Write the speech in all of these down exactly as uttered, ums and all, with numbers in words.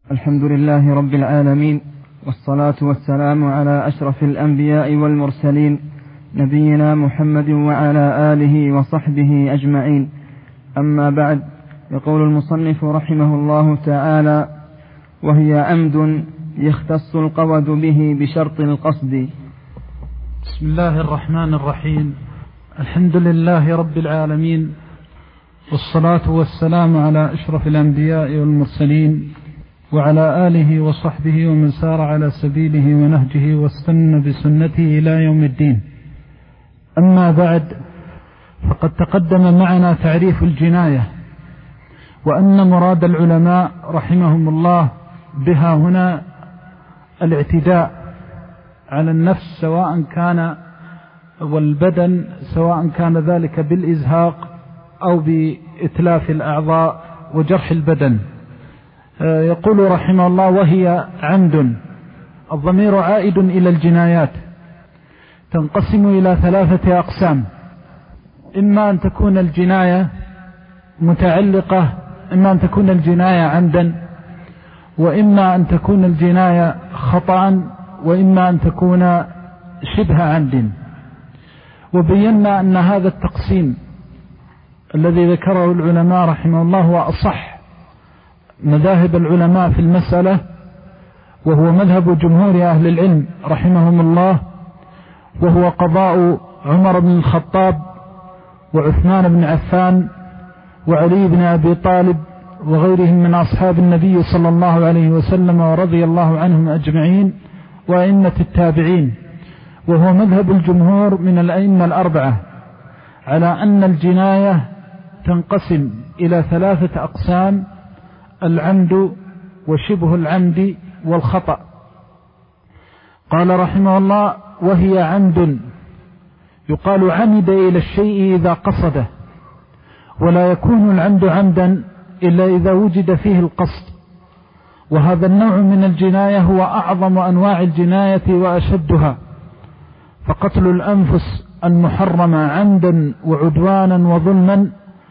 الحمد لله رب العالمين، والصلاة والسلام على أشرف الأنبياء والمرسلين، نبينا محمد وعلى آله وصحبه أجمعين. أما بعد، يقول المصنف رحمه الله تعالى: وهي عمد يختص القود به بشرط القصد. بسم الله الرحمن الرحيم. الحمد لله رب العالمين، والصلاة والسلام على أشرف الأنبياء والمرسلين وعلى آله وصحبه ومن سار على سبيله ونهجه واستنى بسنته إلى يوم الدين. أما بعد، فقد تقدم معنا تعريف الجناية، وأن مراد العلماء رحمهم الله بها هنا الاعتداء على النفس سواء كان والبدن، سواء كان ذلك بالإزهاق أو بإتلاف الأعضاء وجرح البدن. يقول رحمه الله: وهي عمد. الضمير عائد إلى الجنايات، تنقسم إلى ثلاثة أقسام: إما أن تكون الجناية متعلقة، إما أن تكون الجناية عمدا، وإما أن تكون الجناية خطأ، وإما أن تكون شبه عمد. وبينا أن هذا التقسيم الذي ذكره العلماء رحمه الله هو أصح مذاهب العلماء في المسألة، وهو مذهب جمهور أهل العلم رحمهم الله، وهو قضاء عمر بن الخطاب وعثمان بن عفان وعلي بن أبي طالب وغيرهم من أصحاب النبي صلى الله عليه وسلم ورضي الله عنهم أجمعين وأئمة التابعين. وهو مذهب الجمهور من الأئمة الأربعة على أن الجناية تنقسم إلى ثلاثة أقسام: العمد وشبه العمد والخطأ. قال رحمه الله: وهي عمد يقال عمد إلى الشيء إذا قصده، ولا يكون العمد عمدا إلا إذا وجد فيه القصد. وهذا النوع من الجناية هو أعظم أنواع الجناية وأشدها، فقتل الأنفس المحرمة عمدا وعدوانا وظلما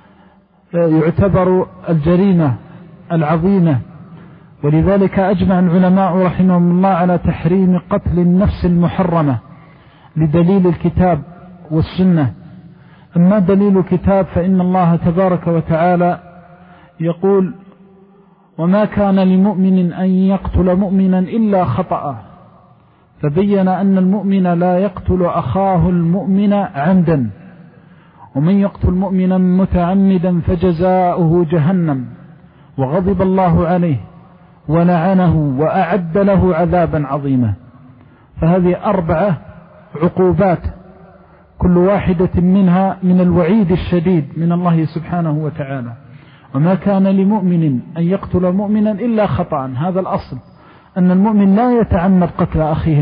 يعتبر الجريمة العظيمة. ولذلك أجمع العلماء رحمهم الله على تحريم قتل النفس المحرمة لدليل الكتاب والسنة. أما دليل الكتاب فإن الله تبارك وتعالى يقول: وما كان لمؤمن أن يقتل مؤمنا إلا خطأ، فبين أن المؤمن لا يقتل أخاه المؤمن عمدا، ومن يقتل مؤمنا متعمدا فجزاؤه جهنم وغضب الله عليه ولعنه وأعد له عذابا عظيما. فهذه أربعة عقوبات، كل واحدة منها من الوعيد الشديد من الله سبحانه وتعالى. وما كان لمؤمن أن يقتل مؤمنا إلا خطأ، هذا الأصل، أن المؤمن لا يتعمد قتل أخيه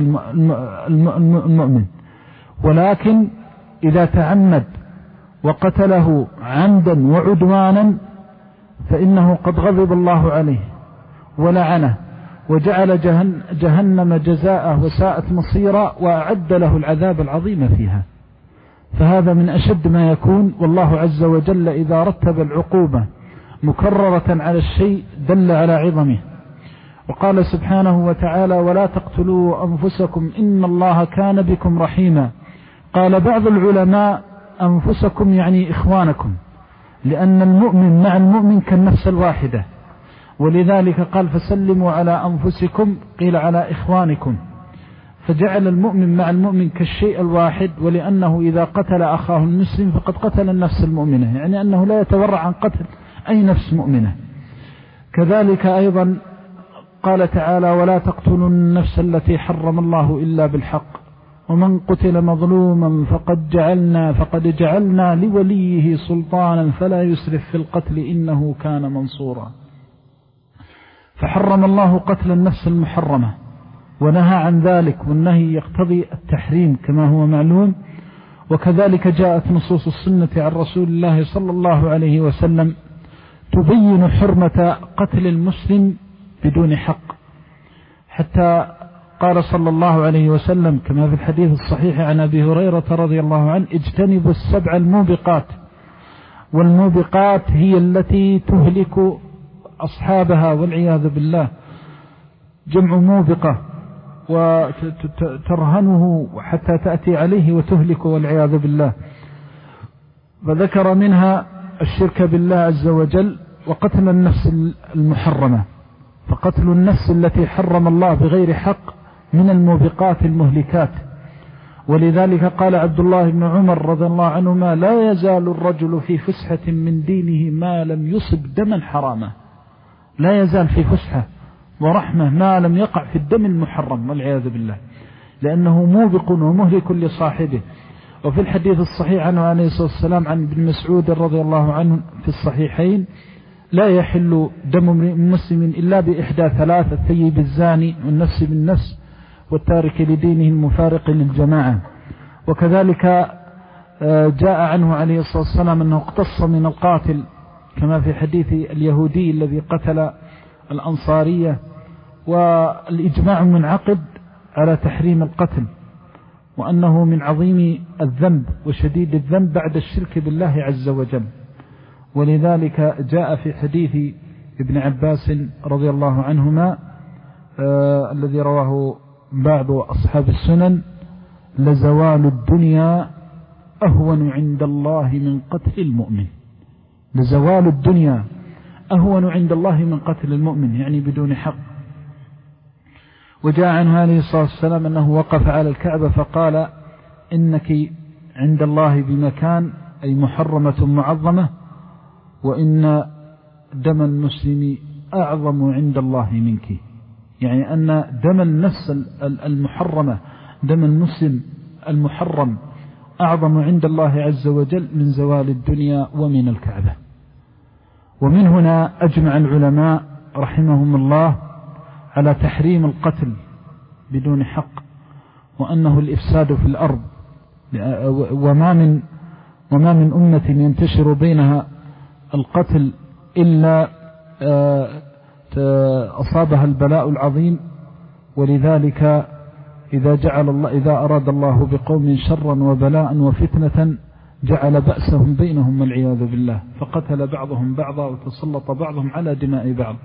المؤمن، ولكن إذا تعمد وقتله عمدا وعدوانا فإنه قد غضب الله عليه ولعنه وجعل جهنم جزاءه وساءت مصيرا وأعد له العذاب العظيم فيها. فهذا من أشد ما يكون. والله عز وجل إذا رتب العقوبة مكررة على الشيء دل على عظمه. وقال سبحانه وتعالى: ولا تقتلوا أنفسكم إن الله كان بكم رحيما. قال بعض العلماء: أنفسكم يعني إخوانكم، لأن المؤمن مع المؤمن كالنفس الواحدة، ولذلك قال: فسلموا على أنفسكم، قيل على إخوانكم، فجعل المؤمن مع المؤمن كالشيء الواحد. ولأنه إذا قتل أخاه المسلم فقد قتل النفس المؤمنة، يعني أنه لا يتورع عن قتل أي نفس مؤمنة. كذلك أيضا قال تعالى: ولا تقتلوا النفس التي حرم الله إلا بالحق، ومن قتل مظلوما فقد جعلنا فقد جعلنا لوليه سلطانا فلا يسرف في القتل إنه كان منصورا. فحرم الله قتل النفس المحرمة ونهى عن ذلك، والنهي يقتضي التحريم كما هو معلوم. وكذلك جاءت نصوص السنة عن رسول الله صلى الله عليه وسلم تبين حرمة قتل المسلم بدون حق، حتى قال صلى الله عليه وسلم كما في الحديث الصحيح عن أبي هريرة رضي الله عنه: اجتنبوا السبع الموبقات. والموبقات هي التي تهلك أصحابها والعياذ بالله. جمع موبقة وترهنه حتى تأتي عليه وتهلك والعياذ بالله. فذكر منها الشرك بالله عز وجل وقتل النفس المحرمة، فقتل النفس التي حرم الله بغير حق من الموبقات المهلكات. ولذلك قال عبد الله بن عمر رضي الله عنهما: لا يزال الرجل في فسحة من دينه ما لم يصب دما حراما. لا يزال في فسحة ورحمة ما لم يقع في الدم المحرم والعياذ بالله، لأنه موبق ومهلك لصاحبه. وفي الحديث الصحيح عنه عليه الصلاة والسلام عن ابن مسعود رضي الله عنه في الصحيحين: لا يحل دم مسلم إلا بإحدى ثلاث: الثيب الزاني والنفس بالنفس والتارك لدينه المفارق للجماعة. وكذلك جاء عنه عليه الصلاة والسلام أنه اقتص من القاتل كما في حديث اليهودي الذي قتل الأنصارية. والإجماع منعقد على تحريم القتل، وأنه من عظيم الذنب وشديد الذنب بعد الشرك بالله عز وجل. ولذلك جاء في حديث ابن عباس رضي الله عنهما آه الذي رواه بعض أصحاب السنن: لزوال الدنيا أهون عند الله من قتل المؤمن. لزوال الدنيا أهون عند الله من قتل المؤمن، يعني بدون حق. وجاء عنه عليه الصلاة والسلام أنه وقف على الكعبة فقال: إنك عند الله بمكان، أي محرمة معظمة، وإن دم المسلم أعظم عند الله منك. يعني أن دم النفس المحرمة، دم المسلم المحرم، أعظم عند الله عز وجل من زوال الدنيا ومن الكعبة. ومن هنا أجمع العلماء رحمهم الله على تحريم القتل بدون حق، وأنه الإفساد في الأرض، وما من وما من أمة ينتشر بينها القتل إلا أصابها البلاء العظيم. ولذلك إذا جعل الله إذا أراد الله بقوم شرا وبلاء وفتنة جعل بأسهم بينهم والعياذ بالله، فقتل بعضهم بعضا وتسلط بعضهم على دماء بعض.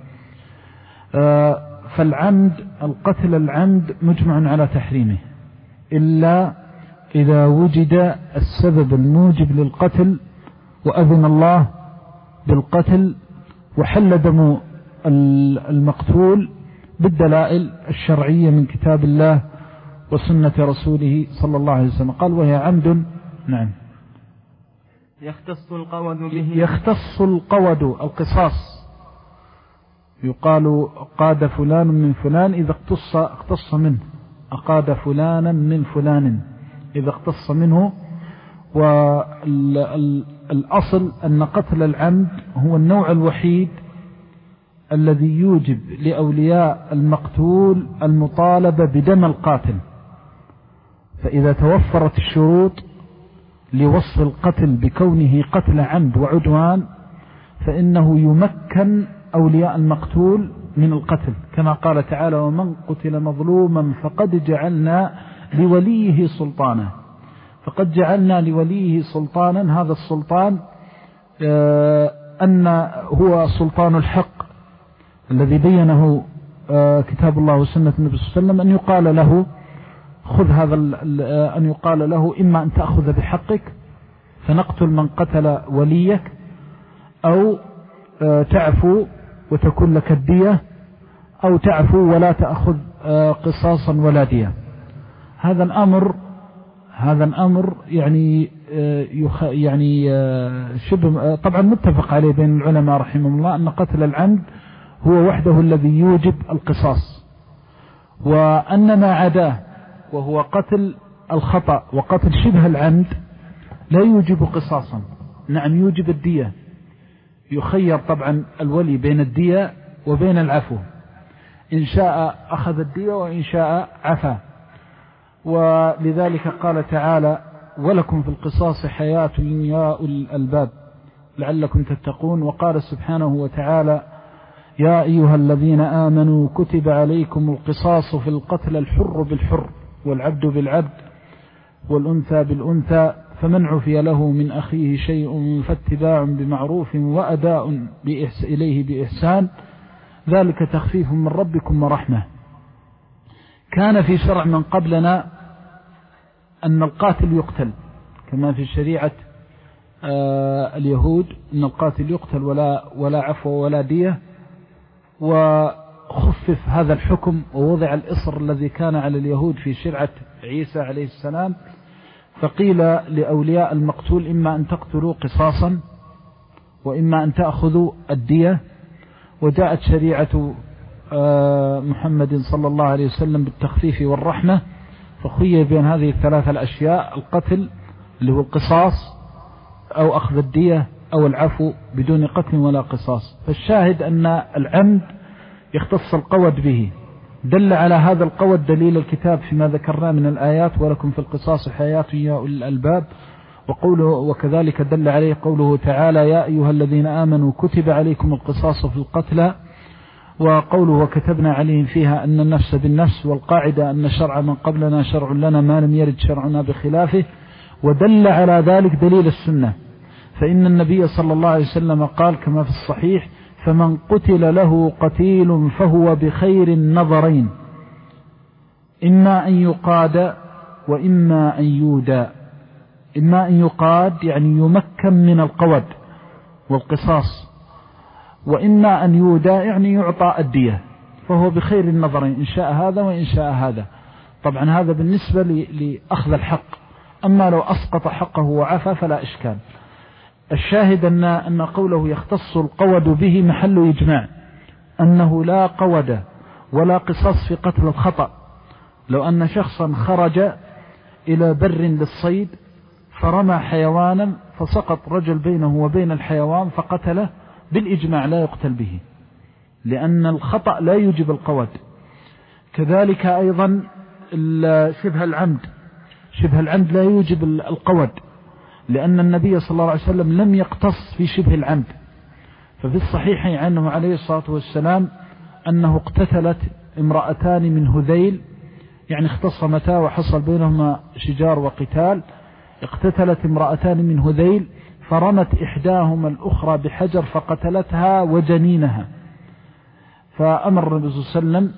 فالعمد، القتل العمد مجمع على تحريمه إلا إذا وجد السبب الموجب للقتل وأذن الله بالقتل وحل دم المقتول بالدلائل الشرعية من كتاب الله وسنة رسوله صلى الله عليه وسلم. قال: وهي عمد. نعم. يختص القود به. يختص القود القصاص. يقال: قاد فلان من فلان إذا اقتص اقتص منه، أقاد فلانا من فلان إذا اقتص منه. والأصل أن قتل العمد هو النوع الوحيد الذي يوجب لأولياء المقتول المطالبة بدم القاتل. فإذا توفرت الشروط لوصف القتل بكونه قتل عمد وعدوان فإنه يمكن أولياء المقتول من القتل، كما قال تعالى: ومن قتل مظلوما فقد جعلنا لوليه سلطانا. فقد جعلنا لوليه سلطانا، هذا السلطان أن هو سلطان الحق الذي بينه كتاب الله وسنة النبي صلى الله عليه وسلم، أن يقال له خذ هذا، أن يقال له إما أن تأخذ بحقك فنقتل من قتل وليك، أو تعفو وتكون لك الدية، أو تعفو ولا تأخذ قصاصا ولا دية. هذا الأمر هذا الأمر يعني يخ يعني شبه طبعا متفق عليه بين العلماء رحمهم الله أن قتل العمد هو وحده الذي يوجب القصاص، وأن ما عداه وهو قتل الخطأ وقتل شبه العمد لا يوجب قصاصا. نعم يوجب الدية، يخير طبعا الولي بين الدية وبين العفو، إن شاء أخذ الدية وإن شاء عفا. ولذلك قال تعالى: ولكم في القصاص حياة يا أولي الألباب لعلكم تتقون. وقال سبحانه وتعالى: يا أيها الذين آمنوا كتب عليكم القصاص في القتل، الحر بالحر والعبد بالعبد والأنثى بالأنثى، فمن عفي له من أخيه شيء فاتباع بمعروف وأداء إليه بإحسان، ذلك تخفيف من ربكم ورحمة. كان في شرع من قبلنا أن القاتل يقتل كما في شريعة آه اليهود أن القاتل يقتل ولا, ولا عفو ولا دية، وخفف هذا الحكم ووضع الإصر الذي كان على اليهود في شرعة عيسى عليه السلام، فقيل لأولياء المقتول إما أن تقتلوا قصاصا وإما أن تأخذوا الدية. وجاءت شريعة محمد صلى الله عليه وسلم بالتخفيف والرحمة، فخير بين هذه الثلاثة الأشياء: القتل اللي هو القصاص، أو أخذ الدية، أو العفو بدون قتل ولا قصاص. فالشاهد أن العمد يختص القود به. دل على هذا القود دليل الكتاب فيما ذكرنا من الآيات: ولكم في القصاص حياة يا أولي الألباب. وقوله وكذلك دل عليه قوله تعالى: يا أيها الذين آمنوا كتب عليكم القصاص في القتلى. وقوله وكتبنا عليهم فيها أن النفس بالنفس، والقاعدة أن شرع من قبلنا شرع لنا ما لم يرد شرعنا بخلافه. ودل على ذلك دليل السنة، فإن النبي صلى الله عليه وسلم قال كما في الصحيح: فمن قتل له قتيل فهو بخير النظرين، إما أن يقاد وإما أن يودى. إما أن يقاد يعني يمكن من القود والقصاص، وإما أن يودى يعني يعطى الدية، فهو بخير النظرين إن شاء هذا وإن شاء هذا. طبعا هذا بالنسبة لأخذ الحق، أما لو أسقط حقه وعفى فلا إشكال. الشاهد أن, أن قوله يختص القود به محل إجماع، أنه لا قود ولا قصاص في قتل الخطأ. لو أن شخصا خرج إلى بر للصيد فرمى حيوانا فسقط رجل بينه وبين الحيوان فقتله، بالإجماع لا يقتل به، لأن الخطأ لا يوجب القود. كذلك أيضا شبه العمد، شبه العمد لا يوجب القود، لأن النبي صلى الله عليه وسلم لم يقتص في شبه العمد. ففي الصحيح عنه عليه الصلاة والسلام أنه اقتتلت امرأتان من هذيل، يعني اختصمتا وحصل بينهما شجار وقتال. اقتتلت امرأتان من هذيل فرمت إحداهما الأخرى بحجر فقتلتها وجنينها، فأمر النبي صلى الله عليه وسلم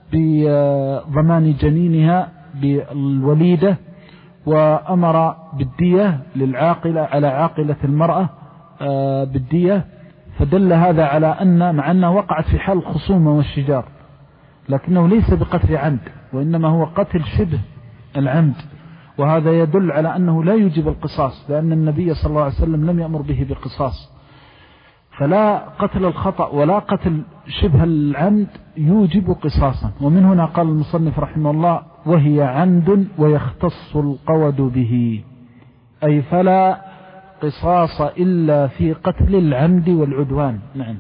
بضمان جنينها بالوليدة، وأمر بالدية للعاقلة على عاقلة المرأة بالدية. فدل هذا على أن مع أنها وقعت في حال الخصومة والشجار، لكنه ليس بقتل عمد، وإنما هو قتل شبه العمد، وهذا يدل على أنه لا يوجب القصاص، لأن النبي صلى الله عليه وسلم لم يأمر به بقصاص. فلا قتل الخطأ ولا قتل شبه العمد يوجب قصاصا. ومن هنا قال المصنف رحمه الله: وهي عمد ويختص القود به، أي فلا قصاص إلا في قتل العمد والعدوان. نعم.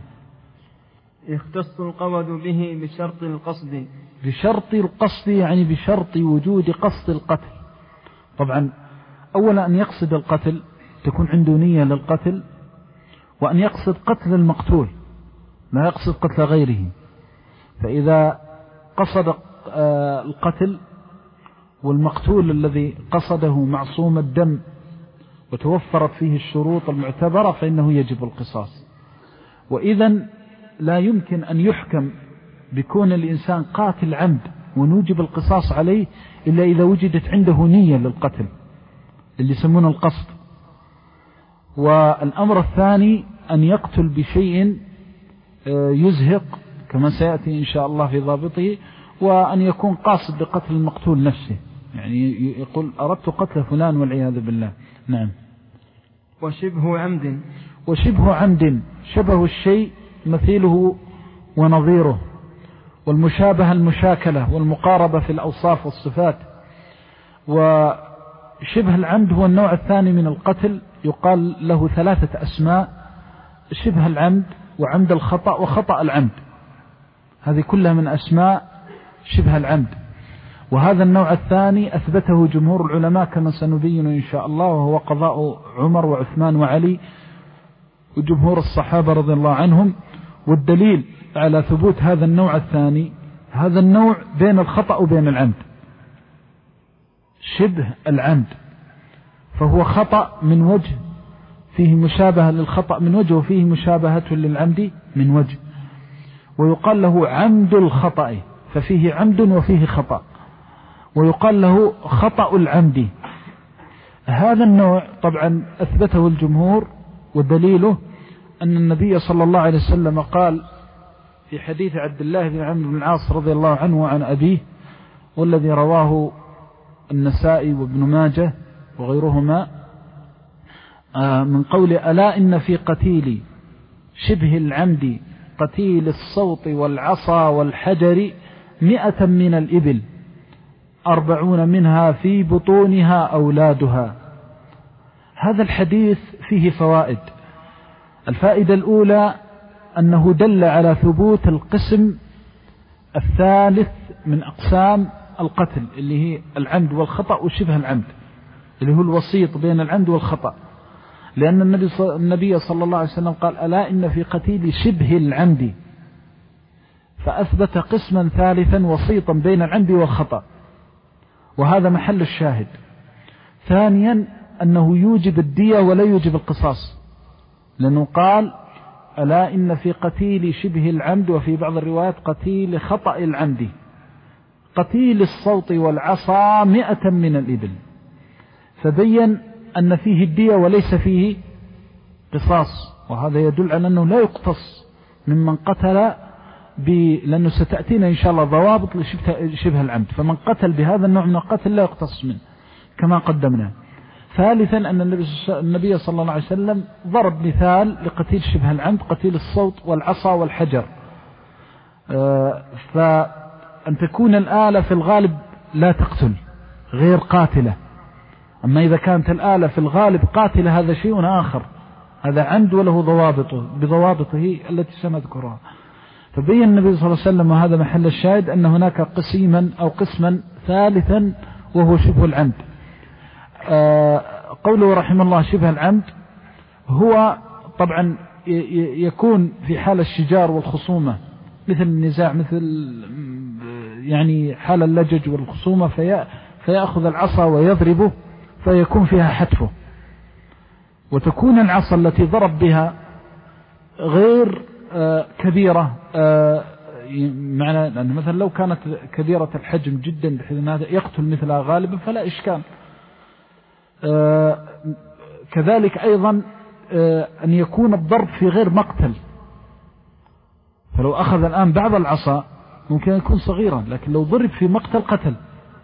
يختص القود به بشرط القصد. بشرط القصد يعني بشرط وجود قصد القتل. طبعا أولا أن يقصد القتل، تكون عنده نية للقتل، وأن يقصد قتل المقتول، لا يقصد قتل غيره. فإذا قصد القتل والمقتول الذي قصده معصوم الدم وتوفرت فيه الشروط المعتبرة فإنه يجب القصاص. وإذن لا يمكن أن يحكم بكون الإنسان قاتل عمد ونوجب القصاص عليه إلا إذا وجدت عنده نية للقتل اللي يسمونه القصد. والأمر الثاني أن يقتل بشيء يزهق كما سيأتي إن شاء الله في ضابطه، وأن يكون قاصد بقتل المقتول نفسه، يعني يقول أردت قتل فلان والعياذ بالله. نعم. وشبه عمد. وشبه عمد شبه الشيء مثيله ونظيره، والمشابهة المشاكلة والمقاربة في الأوصاف والصفات. وشبه العمد هو النوع الثاني من القتل، يقال له ثلاثة أسماء: شبه العمد وعمد الخطأ وخطأ العمد، هذه كلها من أسماء شبه العمد. وهذا النوع الثاني أثبته جمهور العلماء كما سنبين إن شاء الله، وهو قضاء عمر وعثمان وعلي وجمهور الصحابة رضي الله عنهم. والدليل على ثبوت هذا النوع الثاني، هذا النوع بين الخطأ وبين العمد، شبه العمد، فهو خطأ من وجه، فيه مشابهة للخطأ من وجه، وفيه مشابهة للعمد من وجه. ويقال له عمد الخطأ، ففيه عمد وفيه خطأ، ويقال له خطأ العمد. هذا النوع طبعا أثبته الجمهور، ودليله أن النبي صلى الله عليه وسلم قال في حديث عبد الله بن عمرو بن العاص رضي الله عنه وعن أبيه، والذي رواه النسائي وابن ماجه وغيرهما، من قول ألا إن في قتيل شبه العمد قتيل الصوت والعصا والحجر مئة من الإبل أربعون منها في بطونها أولادها. هذا الحديث فيه فوائد. الفائدة الأولى أنه دل على ثبوت القسم الثالث من أقسام القتل، اللي هي العمد والخطأ وشبه العمد، اللي هو الوسيط بين العمد والخطأ، لأن النبي صلى الله عليه وسلم قال ألا إن في قتيل شبه العمد، فأثبت قسما ثالثا وسيطا بين العمد والخطأ، وهذا محل الشاهد. ثانيا أنه يوجب الدية ولا يوجب القصاص، لأنه قال ألا إن في قتيل شبه العمد، وفي بعض الروايات قتيل خطأ العمد قتيل الصوت والعصا مئة من الإبل، فبين أن فيه الدية وليس فيه قصاص، وهذا يدل على أنه لا يقتص ممن قتل ب... لأنه ستأتينا إن شاء الله ضوابط لشبه العمد، فمن قتل بهذا النوع من القتل لا يقتص منه كما قدمنا. ثالثا أن النبي صلى الله عليه وسلم ضرب مثال لقتيل شبه العمد قتيل الصوت والعصا والحجر، فأن تكون الآلة في الغالب لا تقتل غير قاتلة، أما إذا كانت الآلة في الغالب قاتلة هذا شيء آخر، هذا عمد وله ضوابطه بضوابطه التي سنذكرها. فبين النبي صلى الله عليه وسلم، وهذا محل الشاهد، أن هناك قسيما أو قسما ثالثا وهو شبه العمد. قوله رحمه الله شبه العمد هو طبعا يكون في حال الشجار والخصومة، مثل النزاع، مثل يعني حال اللجج والخصومة، في فيأخذ العصا ويضربه فيكون فيها حتفه، وتكون العصا التي ضرب بها غير كبيرة، معنى أن مثلا لو كانت كبيرة الحجم جدا بحيث أن هذا يقتل مثلها غالبا فلا إشكال. كذلك أيضا أن يكون الضرب في غير مقتل، فلو أخذ الآن بعض العصا ممكن يكون صغيرا، لكن لو ضرب في مقتل قتل،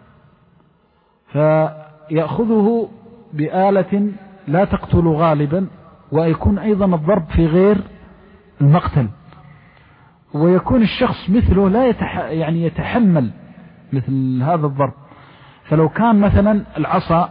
فيأخذه بآلة لا تقتل غالبا، ويكون أيضا الضرب في غير المقتل، ويكون الشخص مثله لا يتح... يعني يتحمل مثل هذا الضرب. فلو كان مثلا العصا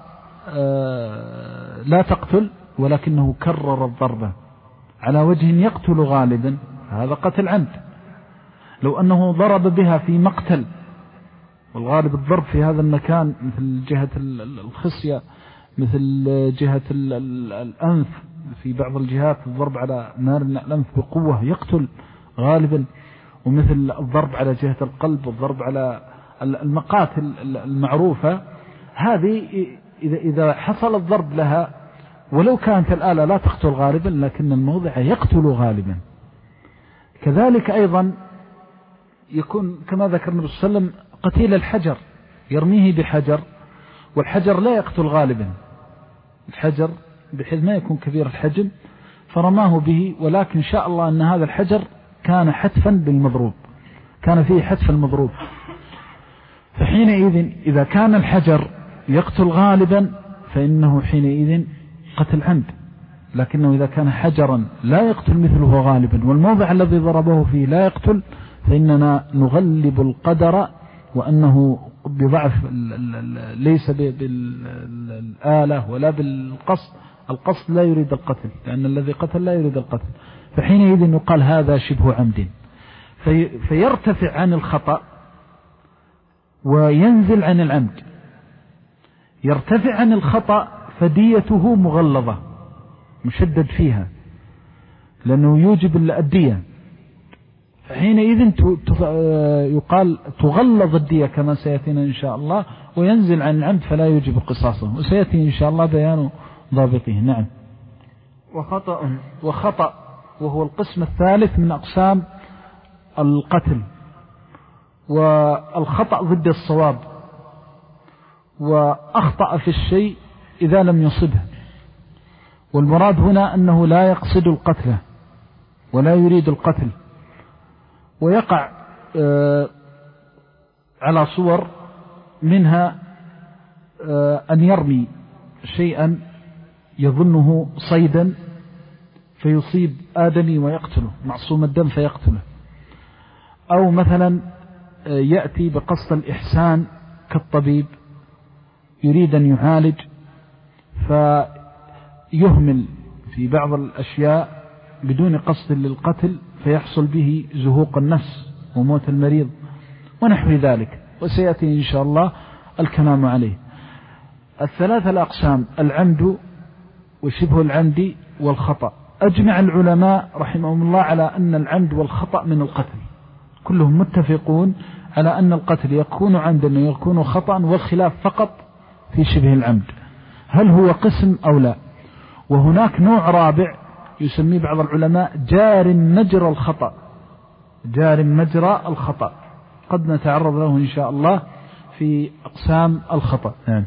لا تقتل ولكنه كرر الضربة على وجه يقتل غالبا، هذا قتل عمد. لو أنه ضرب بها في مقتل، والغالب الضرب في هذا المكان مثل جهة الخصية، مثل جهة الأنف، في بعض الجهات الضرب على نار الأنف بقوة يقتل غالبا، ومثل الضرب على جهة القلب والضرب على المقاتل المعروفة، هذه إذا إذا حصل الضرب لها ولو كانت الآلة لا تقتل غالبا لكن الموضع يقتل غالبا. كذلك أيضا يكون كما ذكر النبي صلى الله عليه وسلم قتيل الحجر، يرميه بحجر، والحجر لا يقتل غالبا، الحجر بحيث ما يكون كبير الحجم فرماه به، ولكن شاء الله أن هذا الحجر كان حتفا بالمضروب، كان فيه حتف المضروب، فحينئذ إذا كان الحجر يقتل غالبا فإنه حينئذ قتل عمد. لكنه إذا كان حجرا لا يقتل مثله غالبا والموضع الذي ضربه فيه لا يقتل، فإننا نغلب القدر، وأنه بضعف ليس بالآلة ولا بالقصد، القصد لا يريد القتل، لأن الذي قتل لا يريد القتل، فحينئذ يقال هذا شبه عمد، في فيرتفع عن الخطأ وينزل عن العمد. يرتفع عن الخطأ فديته مغلظة مشدد فيها، لأنه يوجب الدية، فحينئذ يقال تغلظ الدية كما سيأتينا إن شاء الله، وينزل عن العمد فلا يوجب قصاصه، وسيأتي إن شاء الله بيان ضابطه. نعم. وخطأ وخطأ وهو القسم الثالث من أقسام القتل، والخطأ ضد الصواب، وأخطأ في الشيء إذا لم يصبه، والمراد هنا أنه لا يقصد القتل ولا يريد القتل، ويقع على صور منها أن يرمي شيئا يظنه صيدا فيصيب آدمي ويقتله معصوم الدم فيقتله، أو مثلا يأتي بقصد الإحسان كالطبيب يريد أن يعالج فيهمل في بعض الأشياء بدون قصد للقتل فيحصل به زهوق النفس وموت المريض ونحو ذلك، وسيأتي إن شاء الله الكلام عليه. الثلاثة الأقسام العمد وشبه العمد والخطأ، أجمع العلماء رحمهم الله على أن العمد والخطأ من القتل، كلهم متفقون على أن القتل يكون عمدا ويكون خطأ، والخلاف فقط في شبه العمد هل هو قسم أو لا. وهناك نوع رابع يسميه بعض العلماء جار مجرى الخطأ، جار مجرى الخطأ، قد نتعرض له إن شاء الله في أقسام الخطأ. نعم.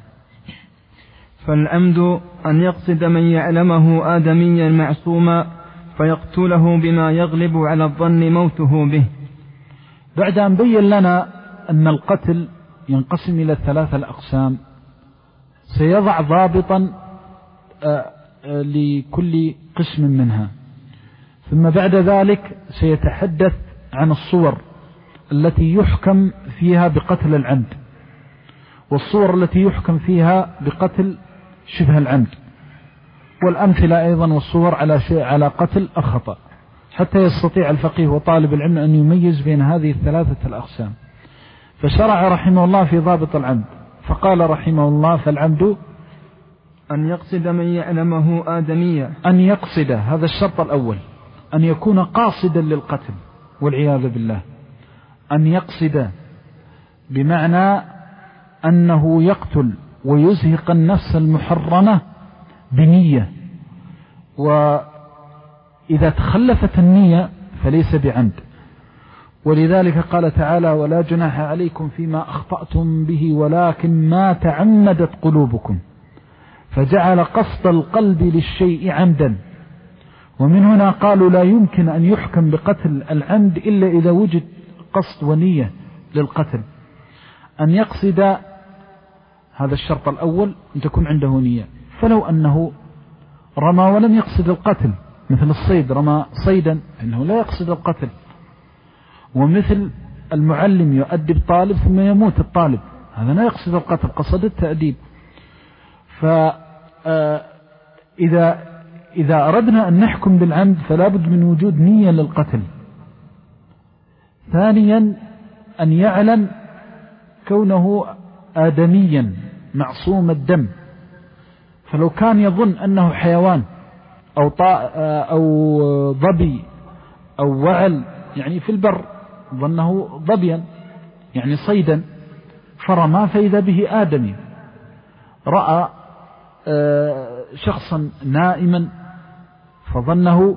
فالعمد أن يقصد من يعلمه آدميا معصوما فيقتله بما يغلب على الظن موته به. بعد أن بين لنا أن القتل ينقسم إلى ثلاثة الأقسام سيضع ضابطا لكل قسم منها، ثم بعد ذلك سيتحدث عن الصور التي يحكم فيها بقتل العمد والصور التي يحكم فيها بقتل شبه العمد، والأمثلة أيضا والصور على شيء على قتل الخطأ، حتى يستطيع الفقيه وطالب العلم أن يميز بين هذه الثلاثة الأقسام. فشرع رحمه الله في ضابط العمد فقال رحمه الله: فالعمد أن يقصد من يعلمه آدميا، أن يقصد، هذا الشرط الأول، أن يكون قاصدا للقتل والعياذ بالله. أن يقصد بمعنى أنه يقتل ويزهق النفس المحرمة بنية، وإذا تخلفت النية فليس بعمد. ولذلك قال تعالى: ولا جناح عليكم فيما أخطأتم به ولكن ما تعمدت قلوبكم، فجعل قصد القلب للشيء عمدا. ومن هنا قالوا لا يمكن أن يحكم بقتل العمد إلا إذا وجد قصد ونية للقتل. أن يقصد، هذا الشرط الأول، أن تكون عنده نية. فلو أنه رمى ولم يقصد القتل، مثل الصيد، رمى صيدا إنه لا يقصد القتل، ومثل المعلم يؤدب طالب ثم يموت الطالب، هذا لا يقصد القتل، قصد التأديب. فإذا إذا أردنا أن نحكم بالعمد فلا بد من وجود نية للقتل. ثانيا أن يعلم كونه آدميا معصوم الدم، فلو كان يظن أنه حيوان أو طاء أو ظبي أو وعل، يعني في البر ظنه ظبيا يعني صيدا، فرمى فإذا به آدمي. رأى شخصا نائما فظنه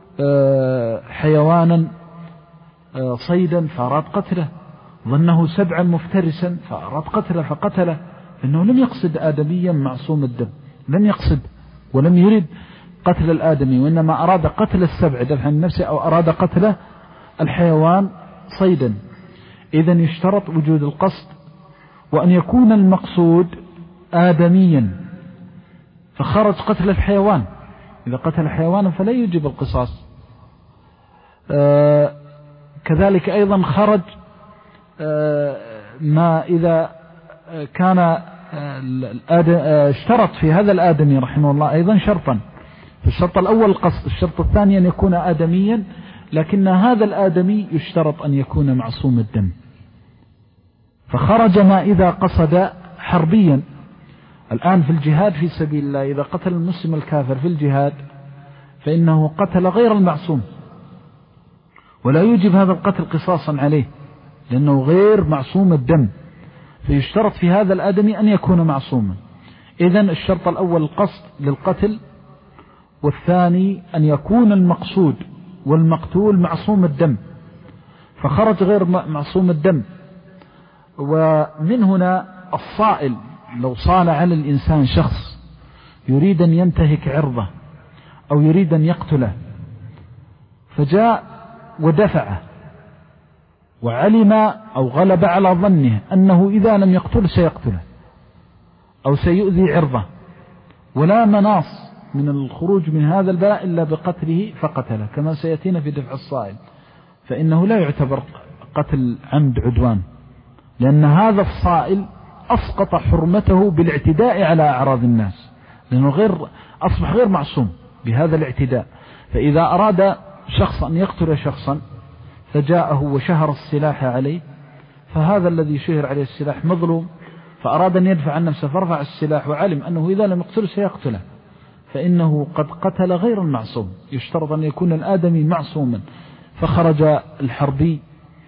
حيوانا صيدا فأراد قتله، ظنه سبعا مفترسا فأراد قتله فقتله، إنه لم يقصد آدميا معصوم الدم، لم يقصد ولم يرد قتل الآدمي، وإنما أراد قتل السبع دفعا عن نفسه، أو أراد قتل الحيوان صيدا. إذن يشترط وجود القصد، وأن يكون المقصود آدميا، فخرج قتل الحيوان، إذا قتل حيوانا فلا يجب القصاص. آه كذلك أيضا خرج آه ما إذا كان آه اشترط في هذا الآدمي رحمه الله أيضا شرطا، الشرط الأول القصد، الشرط الثاني أن يكون آدميا، لكن هذا الآدمي يشترط أن يكون معصوم الدم. فخرج ما إذا قصد حربيا. الآن في الجهاد في سبيل الله إذا قتل المسلم الكافر في الجهاد فإنه قتل غير المعصوم، ولا يوجب هذا القتل قصاصا عليه لأنه غير معصوم الدم، فيشترط في هذا الآدمي أن يكون معصوما. إذن الشرط الأول القصد للقتل، والثاني أن يكون المقصود والمقتول معصوم الدم، فخرج غير معصوم الدم. ومن هنا الصائل لو صال على الإنسان شخص يريد أن ينتهك عرضه أو يريد أن يقتله، فجاء ودفعه وعلم أو غلب على ظنه أنه إذا لم يقتل سيقتله أو سيؤذي عرضه، ولا مناص من الخروج من هذا البلاء إلا بقتله فقتله، كما سيأتينا في دفع الصائل، فإنه لا يعتبر قتل عمد عدوان، لأن هذا الصائل أسقط حرمته بالاعتداء على أعراض الناس، لأنه غير أصبح غير معصوم بهذا الاعتداء. فإذا أراد شخص أن يقتل شخصا فجاءه وشهر السلاح عليه، فهذا الذي شهر عليه السلاح مظلوم، فأراد أن يدفع عن نفسه فرفع السلاح وعلم أنه إذا لم يقتله سيقتله، فإنه قد قتل غير المعصوم. يشترط أن يكون الآدمي معصوما، فخرج الحربي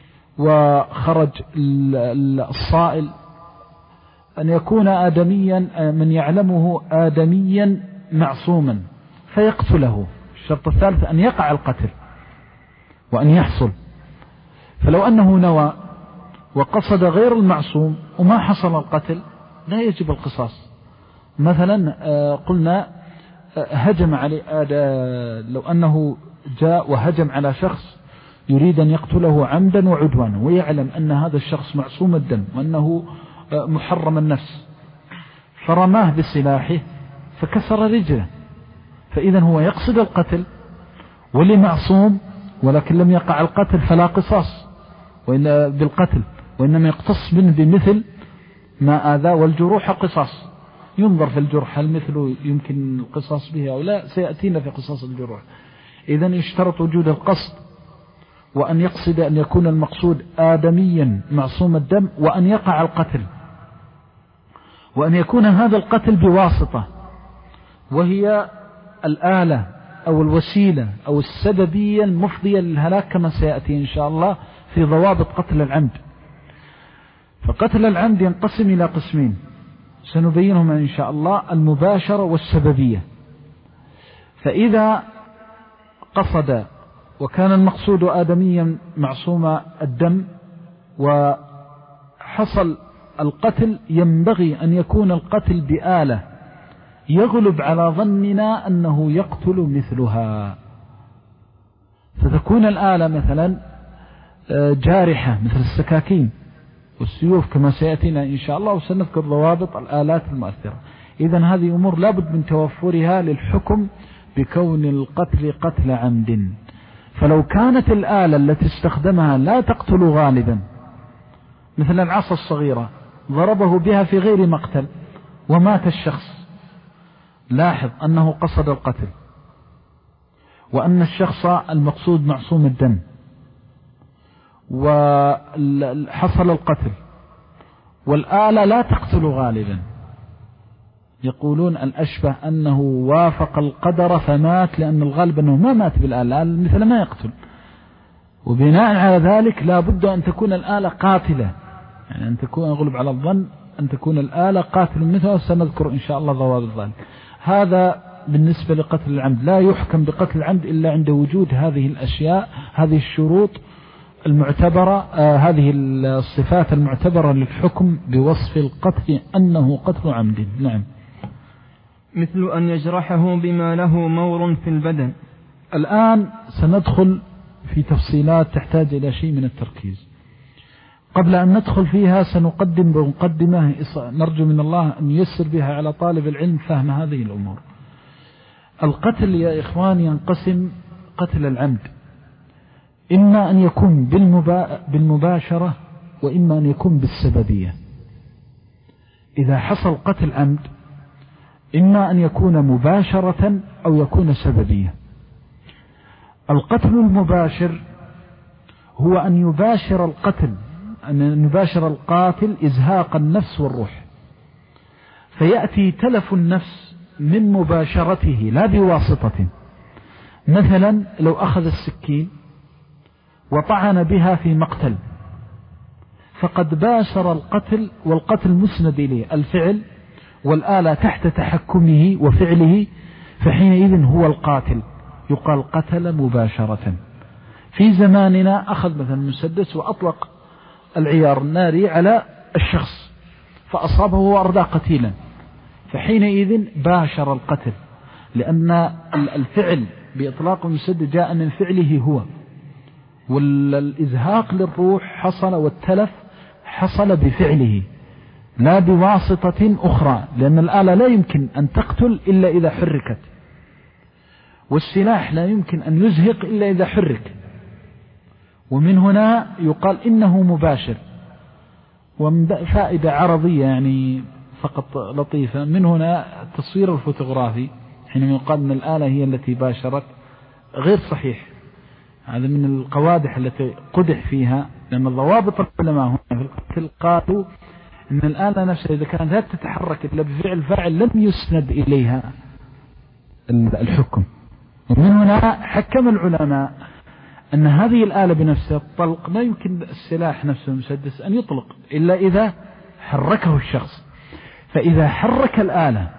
وخرج الصائل أن يكون آدميا من يعلمه آدميا معصوما فيقتله. الشرط الثالث أن يقع القتل وأن يحصل. فلو أنه نوى وقصد غير المعصوم وما حصل القتل لا يجب القصاص. مثلا قلنا هجم عليه، لو أنه جاء وهجم على شخص يريد أن يقتله عمدا وعدوانا ويعلم أن هذا الشخص معصوم الدم وأنه محرم النفس، فرماه بسلاحه فكسر رجله، فإذا هو يقصد القتل ولمعصوم ولكن لم يقع القتل فلا قصاص وإن بالقتل، وإنما يقتص منه بمثل ما آذى، والجروح قصاص. ينظر في الجرح هل مثله يمكن القصاص به أو لا، سيأتينا في قصاص الجروح. إذن يشترط وجود القصد، وأن يقصد أن يكون المقصود آدميا معصوم الدم، وأن يقع القتل، وأن يكون هذا القتل بواسطة، وهي الآلة أو الوسيلة أو السببية المفضية للهلاك، كما سيأتي إن شاء الله في ضوابط قتل العمد. فقتل العمد ينقسم إلى قسمين سنبينهما إن شاء الله: المباشرة والسببية. فإذا قصد وكان المقصود آدميا معصوم الدم وحصل القتل، ينبغي أن يكون القتل بآلة يغلب على ظننا أنه يقتل مثلها، فتكون الآلة مثلا جارحة مثل السكاكين والسيوف كما سيأتينا إن شاء الله، وسنذكر ضوابط الآلات المؤثرة. إذن هذه أمور لابد من توفرها للحكم بكون القتل قتل عمد. فلو كانت الآلة التي استخدمها لا تقتل غالبا، مثل العصا الصغيرة ضربه بها في غير مقتل ومات الشخص، لاحظ أنه قصد القتل وأن الشخص المقصود معصوم الدم وحصل القتل، والآلة لا تقتل غالبا. يقولون الأشبه أنه وافق القدر فمات، لأن الغالب أنه ما مات بالآلة، مثل ما يقتل. وبناء على ذلك لا بد أن تكون الآلة قاتلة، يعني أن تكون أغلب على الظن أن تكون الآلة قاتل مثلها، سنذكر إن شاء الله ضوابط ذلك. هذا بالنسبة لقتل العمد. لا يحكم بقتل العمد إلا عند وجود هذه الأشياء، هذه الشروط المعتبرة، آه هذه الصفات المعتبرة للحكم بوصف القتل أنه قتل عمد. نعم. مثل أن يجرحه بما له مور في البدن. الآن سندخل في تفصيلات تحتاج إلى شيء من التركيز. قبل أن ندخل فيها سنقدم بمقدمة نرجو من الله أن ييسر بها على طالب العلم فهم هذه الأمور. القتل يا إخوان ينقسم قتل العمد، إما أن يكون بالمباشرة وإما أن يكون بالسببية. إذا حصل قتل عمد إما أن يكون مباشرة أو يكون سببية. القتل المباشر هو أن يباشر القتل أن يباشر القاتل إزهاق النفس والروح، فيأتي تلف النفس من مباشرته لا بواسطة. مثلا لو أخذ السكين وطعن بها في مقتل فقد باشر القتل، والقتل مسند إليه الفعل والآلة تحت تحكمه وفعله، فحينئذ هو القاتل، يقال قتل مباشرة. في زماننا أخذ مثلا مسدس وأطلق العيار الناري على الشخص فأصابه وأردى قتيلا، فحينئذ باشر القتل، لأن الفعل بإطلاق المسدد جاء من فعله هو، والإزهاق للروح حصل والتلف حصل بفعله لا بواسطة أخرى، لأن الآلة لا يمكن أن تقتل إلا إذا حركت، والسلاح لا يمكن أن يزهق إلا إذا حرك. ومن هنا يقال إنه مباشر. وفائدة عرضية يعني فقط لطيفة، من هنا التصوير الفوتوغرافي حينما يقال أن الآلة هي التي باشرت غير صحيح، هذا من القوادح التي قدح فيها، لأن الضوابط العلماء هنا في القتل قالوا أن الآلة نفسها إذا كانت لا تتحرك إلا بفعل فاعل لم يسند إليها الحكم. ومن هنا حكم العلماء أن هذه الآلة بنفسها الطلق لا يمكن السلاح نفسه المسدس أن يطلق إلا إذا حركه الشخص، فإذا حرك الآلة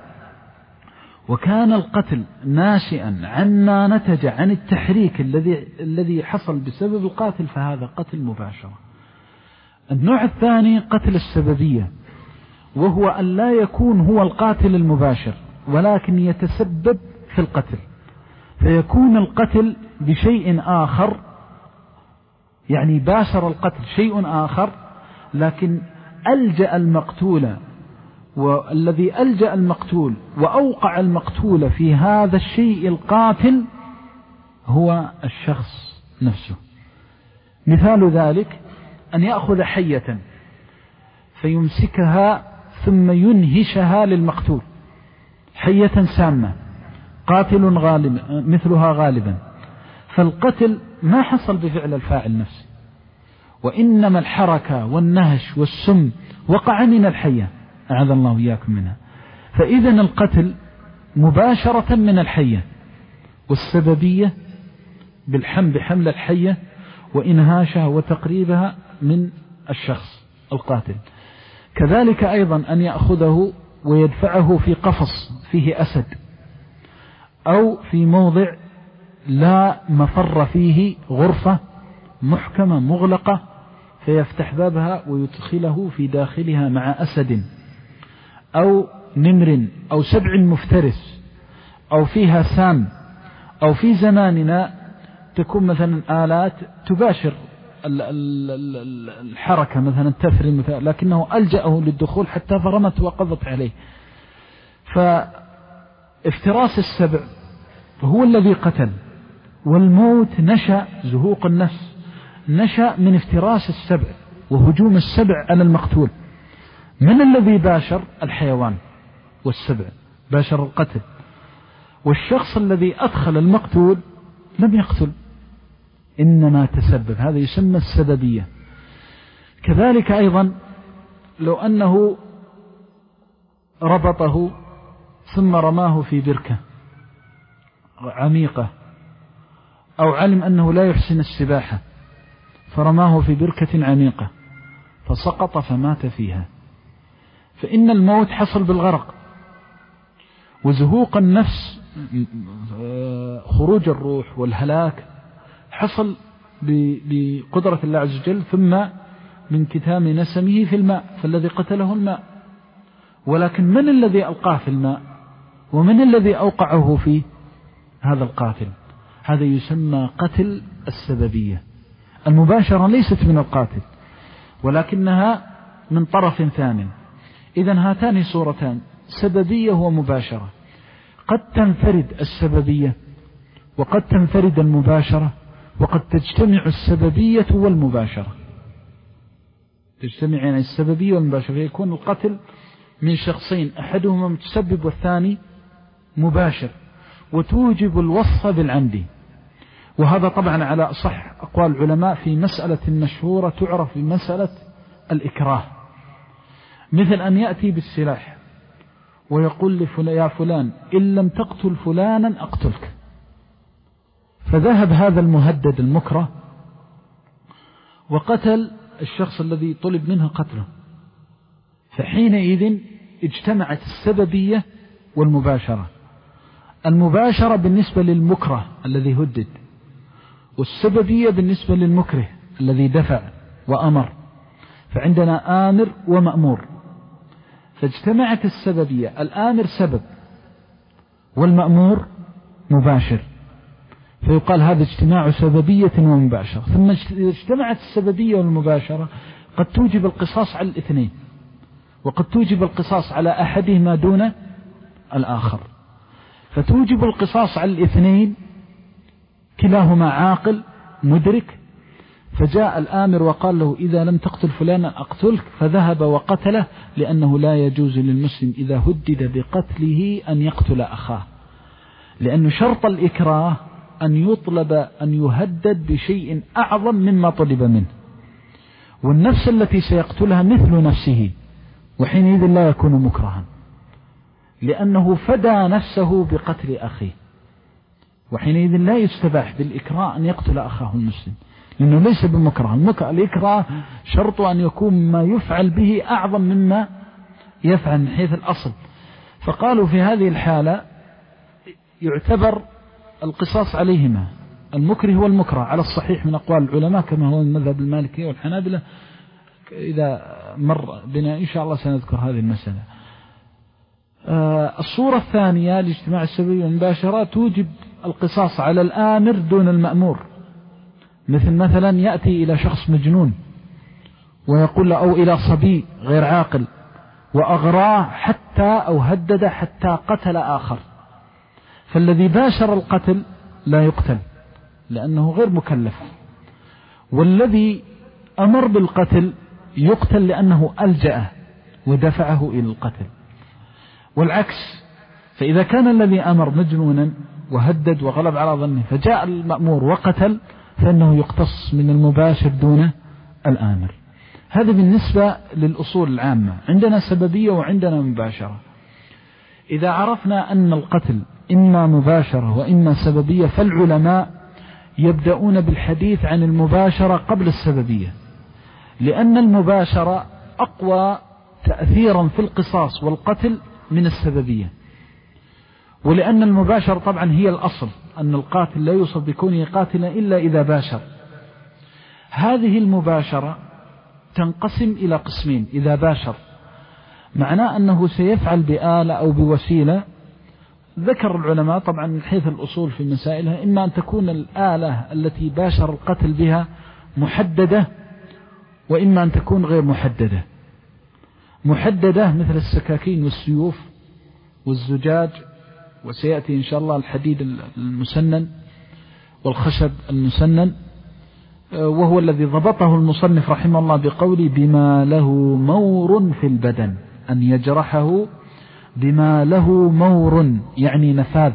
وكان القتل ناشئا عن ما نتج عن التحريك الذي الذي حصل بسبب القاتل فهذا قتل مباشرة. النوع الثاني قتل السببية، وهو أن لا يكون هو القاتل المباشر ولكن يتسبب في القتل، فيكون القتل بشيء آخر، يعني باشر القتل شيء آخر لكن ألجأ المقتول، والذي ألجأ المقتول وأوقع المقتول في هذا الشيء القاتل هو الشخص نفسه. مثال ذلك أن يأخذ حية فيمسكها ثم ينهشها للمقتول، حية سامة قاتل غالب مثلها غالبا، فالقتل ما حصل بفعل الفاعل نفسه، وإنما الحركة والنهش والسم وقع من الحية، أعاذ الله إياكم منها. فإذا القتل مباشرة من الحية، والسببية بالحمل بحمل الحية وإنهاشها وتقريبها من الشخص القاتل. كذلك أيضا أن يأخذه ويدفعه في قفص فيه أسد أو في موضع لا مفر فيه غرفة محكمة مغلقة فيفتح بابها ويدخله في داخلها مع أسد أو نمر أو سبع مفترس أو فيها سام، أو في زماننا تكون مثلا آلات تباشر الحركة مثلا تفري مثلا، لكنه ألجأه للدخول حتى فرمت وقضت عليه. فافتراس السبع هو الذي قتل، والموت نشأ زهوق النفس نشأ من افتراس السبع وهجوم السبع على المقتول. من الذي باشر؟ الحيوان والسبع باشر القتل، والشخص الذي أدخل المقتول لم يقتل إنما تسبب، هذا يسمى السببية. كذلك أيضا لو أنه ربطه ثم رماه في بركة عميقة، أو علم أنه لا يحسن السباحة فرماه في بركة عميقة فسقط فمات فيها، فإن الموت حصل بالغرق، وزهوق النفس خروج الروح والهلاك حصل بقدرة الله عز وجل، ثم من كتام نسمه في الماء، فالذي قتله الماء. ولكن من الذي ألقاه في الماء ومن الذي أوقعه فيه؟ هذا القاتل. هذا يسمى قتل السببية. المباشرة ليست من القاتل ولكنها من طرف ثاني. إذن هاتان صورتان، سببية ومباشرة. قد تنفرد السببية وقد تنفرد المباشرة، وقد تجتمع السببية والمباشرة، تجتمع يعني السببية والمباشرة، فيكون القتل من شخصين أحدهما متسبب والثاني مباشر، وتوجب الوصف بالعمد. وهذا طبعا على أصح أقوال العلماء في مسألة مشهورة تعرف بمسألة الإكراه، مثل أن يأتي بالسلاح ويقول لفلان يا فلان إن لم تقتل فلانا أقتلك، فذهب هذا المهدد المكره وقتل الشخص الذي طلب منه قتله، فحينئذ اجتمعت السببية والمباشرة. المباشرة بالنسبة للمكره الذي هدد، والسببية بالنسبة للمكره الذي دفع وأمر، فعندنا آمر ومأمور. فاجتمعت السببية، الآمر سبب والمأمور مباشر، فيقال هذا اجتماع سببية ومباشرة. ثم إذا اجتمعت السببية والمباشرة قد توجب القصاص على الاثنين، وقد توجب القصاص على أحدهما دون الآخر. فتوجب القصاص على الاثنين كلاهما عاقل مدرك، فجاء الآمر وقال له إذا لم تقتل فلانا أقتلك، فذهب وقتله، لأنه لا يجوز للمسلم إذا هدد بقتله أن يقتل أخاه، لأن شرط الإكراه أن يطلب أن يهدد بشيء أعظم مما طلب منه، والنفس التي سيقتلها مثل نفسه، وحينئذ لا يكون مكرها، لأنه فدى نفسه بقتل أخيه، وحينئذ لا يستباح بالإكراه أن يقتل أخاه المسلم، لأنه ليس بمكره. الإكراه شرط أن يكون ما يفعل به أعظم مما يفعل من حيث الأصل. فقالوا في هذه الحالة يعتبر القصاص عليهما المكره والمكره على الصحيح من أقوال العلماء، كما هو المذهب المالكي والحنابلة. إذا مر بنا إن شاء الله سنذكر هذه المسألة. الصورة الثانية لاجتماع السببية والمباشرة توجب القصاص على الآمر دون المأمور، مثل مثلا يأتي إلى شخص مجنون ويقول له، أو إلى صبي غير عاقل وأغراه حتى أو هدد حتى قتل آخر، فالذي باشر القتل لا يقتل لأنه غير مكلف، والذي أمر بالقتل يقتل لأنه ألجأه ودفعه إلى القتل، والعكس. فإذا كان الذي أمر مجنونا وهدد وغلب على ظنه فجاء المأمور وقتل، فإنه يقتص من المباشر دون الآمر. هذا بالنسبة للأصول العامة. عندنا سببية وعندنا مباشرة. إذا عرفنا أن القتل إما مباشرة وإما سببية، فالعلماء يبدأون بالحديث عن المباشرة قبل السببية، لأن المباشرة أقوى تأثيرا في القصاص والقتل من السببية، ولأن المباشرة طبعا هي الأصل، أن القاتل لا يوصف بكونه قاتلا إلا إذا باشر. هذه المباشرة تنقسم إلى قسمين. إذا باشر معناه أنه سيفعل بآلة أو بوسيلة. ذكر العلماء طبعا من حيث الأصول في مسائلها، إما أن تكون الآلة التي باشر القتل بها محددة، وإما أن تكون غير محددة. محددة مثل السكاكين والسيوف والزجاج، وسيأتي إن شاء الله الحديد المسنن والخشب المسنن، وهو الذي ضبطه المصنف رحمه الله بقوله بما له مور في البدن، أن يجرحه بما له مور، يعني نفاذ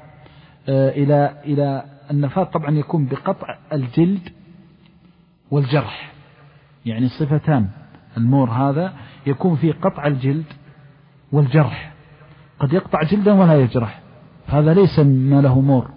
إلى إلى النفاذ طبعا يكون بقطع الجلد والجرح، يعني صفتان. المور هذا يكون في قطع الجلد والجرح، قد يقطع جلدا ولا يجرح، هذا ليس ما له مور.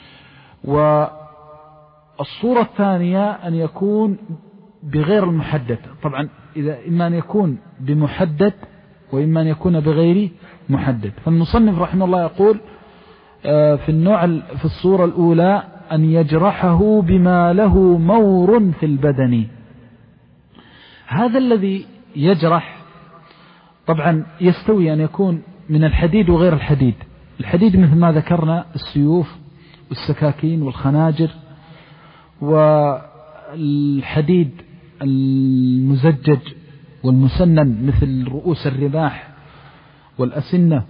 والصورة الثانية أن يكون بغير المحدد، طبعا إذا إما أن يكون بمحدد وإما أن يكون بغير محدد. فالمصنف رحمه الله يقول في النوع في الصورة الأولى أن يجرحه بما له مور في البدن. هذا الذي يجرح طبعا يستوي أن يكون من الحديد وغير الحديد. الحديد مثل ما ذكرنا السيوف والسكاكين والخناجر، والحديد المزجج والمسنن مثل رؤوس الرماح والأسنة،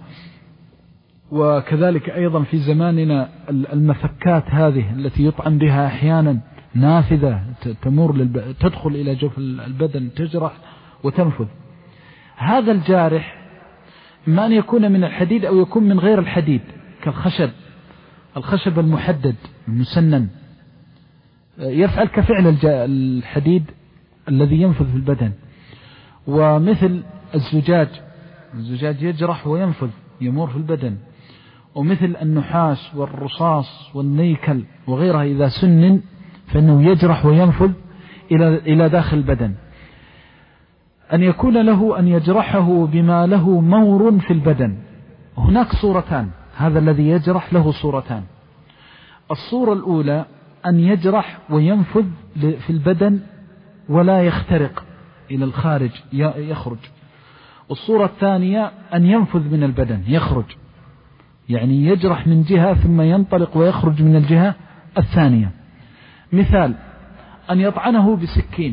وكذلك أيضا في زماننا المفكات هذه التي يطعن بها أحيانا نافذة تمر للب... تدخل إلى جوف البدن تجرح وتنفذ. هذا الجارح إما أن يكون من الحديد أو يكون من غير الحديد، كالخشب، الخشب المحدد المسنن يفعل كفعل الحديد الذي ينفذ في البدن. ومثل الزجاج، الزجاج يجرح وينفذ يمر في البدن. ومثل النحاس والرصاص والنيكل وغيرها إذا سنن فإنه يجرح وينفذ إلى إلى داخل البدن. أن يكون له أن يجرحه بما له مور في البدن. هناك صورتان، هذا الذي يجرح له صورتان. الصورة الأولى أن يجرح وينفذ في البدن ولا يخترق إلى الخارج يخرج. والصورة الثانية أن ينفذ من البدن يخرج، يعني يجرح من جهة ثم ينطلق ويخرج من الجهة الثانية. مثال أن يطعنه بسكين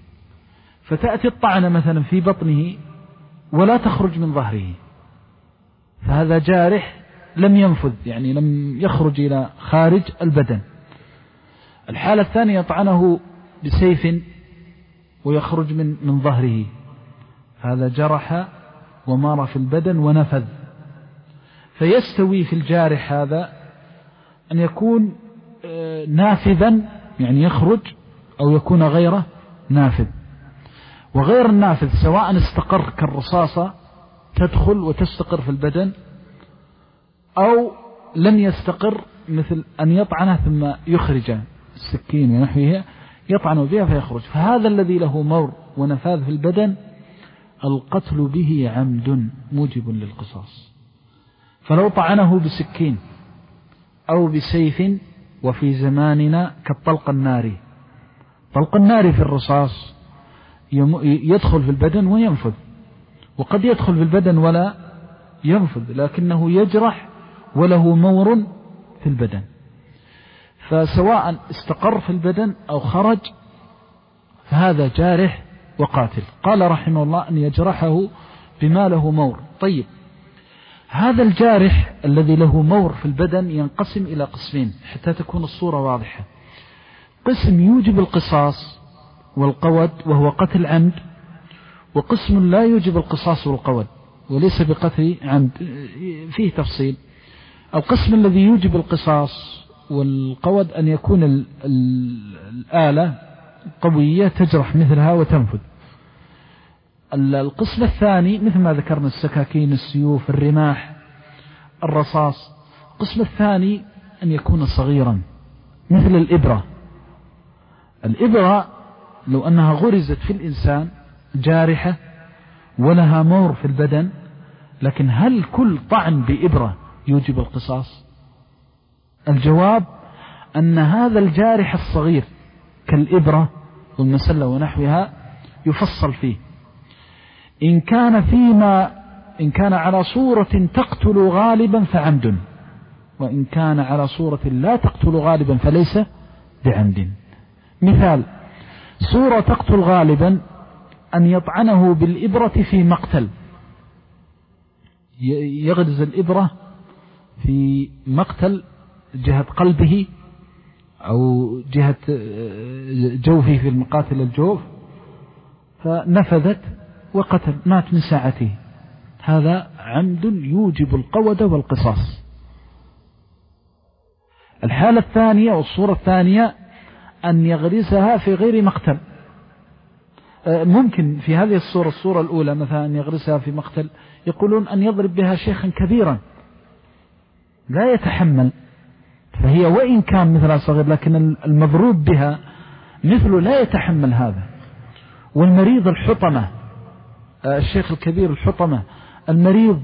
فتأتي الطعنة مثلا في بطنه ولا تخرج من ظهره، فهذا جارح لم ينفذ، يعني لم يخرج إلى خارج البدن. الحالة الثانية يطعنه بسيف ويخرج من من ظهره، هذا جرح ومار في البدن ونفذ. فيستوي في الجارح هذا أن يكون نافذا يعني يخرج، أو يكون غير نافذ. وغير النافذ سواء استقر كالرصاصة تدخل وتستقر في البدن، أو لم يستقر مثل أن يطعنه ثم يخرج السكين ونحوها يطعن بها فيخرج، فهذا الذي له مور ونفاذ في البدن القتل به عمد موجب للقصاص. فلو طعنه بسكين أو بسيف، وفي زماننا كالطلق الناري، طلق الناري في الرصاص يدخل في البدن وينفذ، وقد يدخل في البدن ولا ينفذ لكنه يجرح وله مور في البدن، فسواء استقر في البدن أو خرج فهذا جارح وقاتل. قال رحمه الله أن يجرحه بما له مور. طيب، هذا الجارح الذي له مور في البدن ينقسم إلى قسمين حتى تكون الصورة واضحة. قسم يوجب القصاص والقود وهو قتل عمد، وقسم لا يوجب القصاص والقود وليس بقتل عمد، فيه تفصيل. القسم الذي يوجب القصاص والقود أن يكون ال ال الآلة قوية تجرح مثلها وتنفذ. القسم الثاني مثل ما ذكرنا السكاكين، السيوف، الرماح، الرصاص. القسم الثاني أن يكون صغيرا مثل الإبرة. الإبرة لو أنها غرزت في الإنسان جارحة ولها مور في البدن، لكن هل كل طعن بإبرة يوجب القصاص؟ الجواب أن هذا الجارح الصغير كالإبرة والمسلة ونحوها يفصل فيه. إن كان فيما إن كان على صورة تقتل غالبا فعمد، وإن كان على صورة لا تقتل غالبا فليس بعمد. مثال صورة تقتل غالبا أن يطعنه بالإبرة في مقتل، يغرز الإبرة في مقتل جهة قلبه أو جهة جوفه في المقاتل الجوف، فنفذت وقتل مات من ساعته، هذا عمد يوجب القود والقصاص. الحالة الثانية والصورة الثانية أن يغرسها في غير مقتل. ممكن في هذه الصورة الصورة الأولى مثلا أن يغرسها في مقتل، يقولون أن يضرب بها شيخا كبيرا لا يتحمل، فهي وإن كان مثلها صغير لكن المضروب بها مثله لا يتحمل هذا. والمريض الحطمة، الشيخ الكبير الحطمة، المريض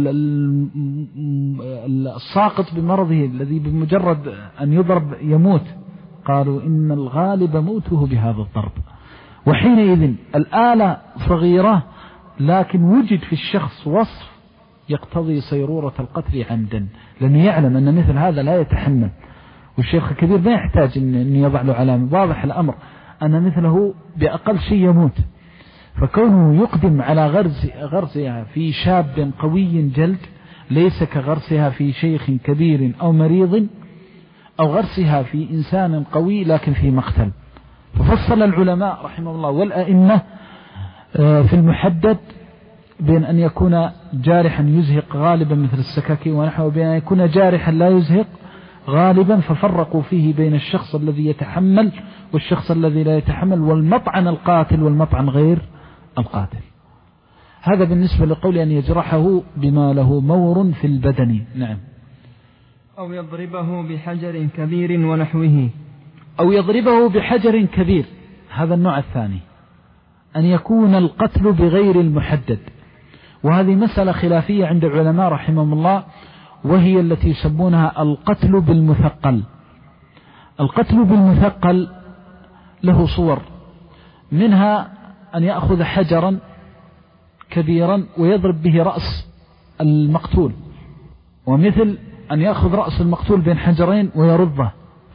الساقط بمرضه الذي بمجرد أن يضرب يموت، قالوا إن الغالب موته بهذا الضرب. وحينئذ الآلة صغيرة لكن وجد في الشخص وصف يقتضي صيرورة القتل عمدا، لأنه يعلم أن مثل هذا لا يتحمل، والشيخ الكبير ما يحتاج أن يضع له علامة، واضح الأمر أن مثله بأقل شيء يموت. فكونه يقدم على غرز غرزها في شاب قوي جلد ليس كغرسها في شيخ كبير أو مريض، أو غرسها في إنسان قوي لكن في مقتل. ففصل العلماء رحمه الله والأئمة في المحدد بين أن يكون جارحا يزهق غالبا مثل السكاكين ونحوه، بين أن يكون جارحا لا يزهق غالبا، ففرقوا فيه بين الشخص الذي يتحمل والشخص الذي لا يتحمل، والمطعن القاتل والمطعن غير القاتل. هذا بالنسبة لقول أن يجرحه بما له مور في البدن. نعم. أو يضربه بحجر كبير ونحوه. أو يضربه بحجر كبير، هذا النوع الثاني، أن يكون القتل بغير المحدد، وهذه مسألة خلافية عند العلماء رحمهم الله، وهي التي يسمونها القتل بالمثقل. القتل بالمثقل له صور، منها أن يأخذ حجرا كبيرا ويضرب به رأس المقتول، ومثل أن يأخذ رأس المقتول بين حجرين ويرده.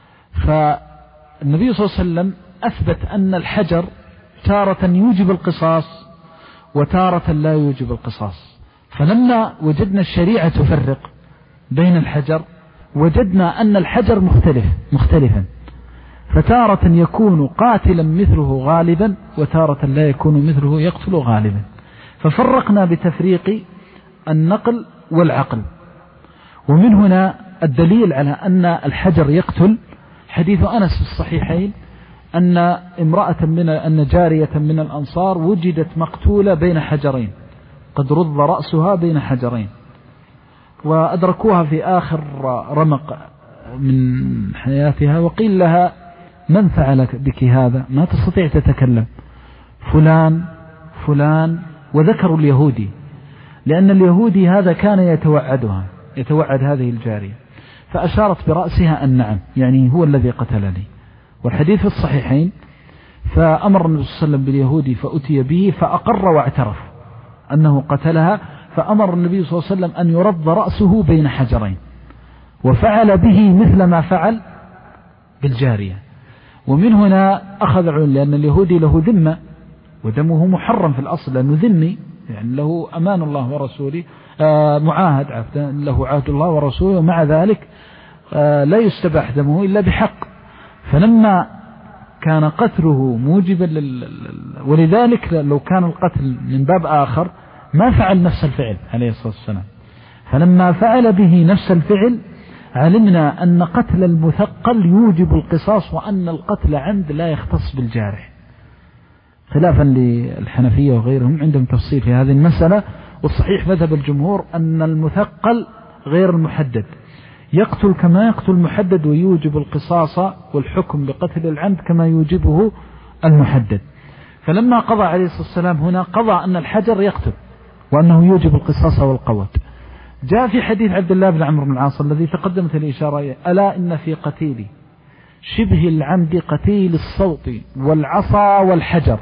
فالنبي صلى الله عليه وسلم أثبت أن الحجر تارة يوجب القصاص وتارة لا يوجب القصاص. فلما وجدنا الشريعة تفرق بين الحجر وجدنا أن الحجر مختلف مختلفا، فتارة يكون قاتلا مثله غالبا وتارة لا يكون مثله يقتل غالبا. ففرقنا بتفريق النقل والعقل. ومن هنا الدليل على أن الحجر يقتل حديث أنس في الصحيحين أن امرأة من أن جارية من الأنصار وجدت مقتولة بين حجرين، قد رض رأسها بين حجرين، وأدركوها في آخر رمق من حياتها، وقيل لها من فعل بك هذا؟ ما تستطيع تتكلم. فلان فلان، وذكروا اليهودي، لأن اليهودي هذا كان يتوعدها يتوعد هذه الجارية، فأشارت برأسها أن نعم، يعني هو الذي قتلني. والحديث في الصحيحين فأمر النبي صلى الله عليه وسلم باليهودي فأتي به فأقر واعترف أنه قتلها، فأمر النبي صلى الله عليه وسلم أن يرد رأسه بين حجرين، وفعل به مثل ما فعل بالجارية. ومن هنا أخذ العلم، لأن اليهودي له ذمة ودمه محرم في الأصل، لأنه ذمي، يعني له أمان الله ورسوله، آه معاهد له عهد الله ورسوله، ومع ذلك آه لا يستباح دمه إلا بحق. فلما كان قتله موجبا لل... ولذلك لو كان القتل من باب آخر ما فعل نفس الفعل عليه الصلاة والسلام. فلما فعل به نفس الفعل علمنا أن قتل المثقل يوجب القصاص، وأن القتل عمد لا يختص بالجارح، خلافا للحنفية وغيرهم عندهم تفصيل في هذه المسألة. والصحيح مذهب الجمهور أن المثقل غير المحدد يقتل كما يقتل المحدد، ويوجب القصاص والحكم بقتل العمد كما يوجبه المحدد. فلما قضى عليه الصلاة والسلام هنا قضى أن الحجر يقتل وأنه يوجب القصاص والقوت. جاء في حديث عبد الله بن عمرو بن العاص الذي تقدمت الإشارة إليه: ألا إن في قتيل شبه العمد قتيل الصوت والعصا والحجر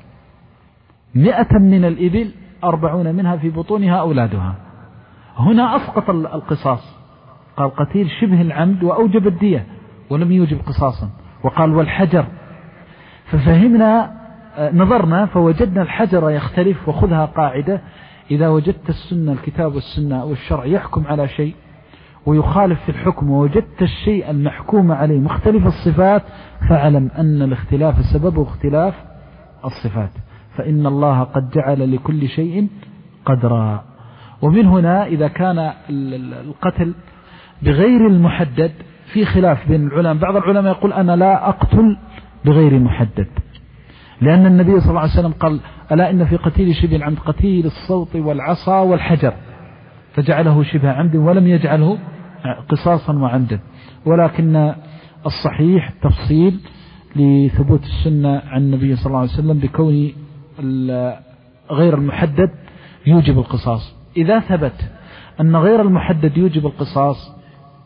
مئة من الإبل أربعون منها في بطونها أولادها. هنا أسقط القصاص، قال قتيل شبه العمد وأوجب الدية ولم يوجب قصاصا، وقال والحجر. ففهمنا، نظرنا فوجدنا الحجر يختلف. وخذها قاعدة: إذا وجدت السنة الكتاب والسنة أو الشرع يحكم على شيء ويخالف في الحكم، ووجدت الشيء المحكوم عليه مختلف الصفات، فاعلم أن الاختلاف سببه اختلاف الصفات، فإن الله قد جعل لكل شيء قدرا. ومن هنا إذا كان القتل بغير المحدد في خلاف بين العلماء. بعض العلماء يقول أنا لا أقتل بغير محدد، لأن النبي صلى الله عليه وسلم قال: ألا إن في قتيل شبه العمد قتيل الصوت والعصا والحجر، فجعله شبه عمد ولم يجعله قصاصا وعمدا. ولكن الصحيح تفصيل لثبوت السنة عن النبي صلى الله عليه وسلم بكون غير المحدد يوجب القصاص. إذا ثبت أن غير المحدد يوجب القصاص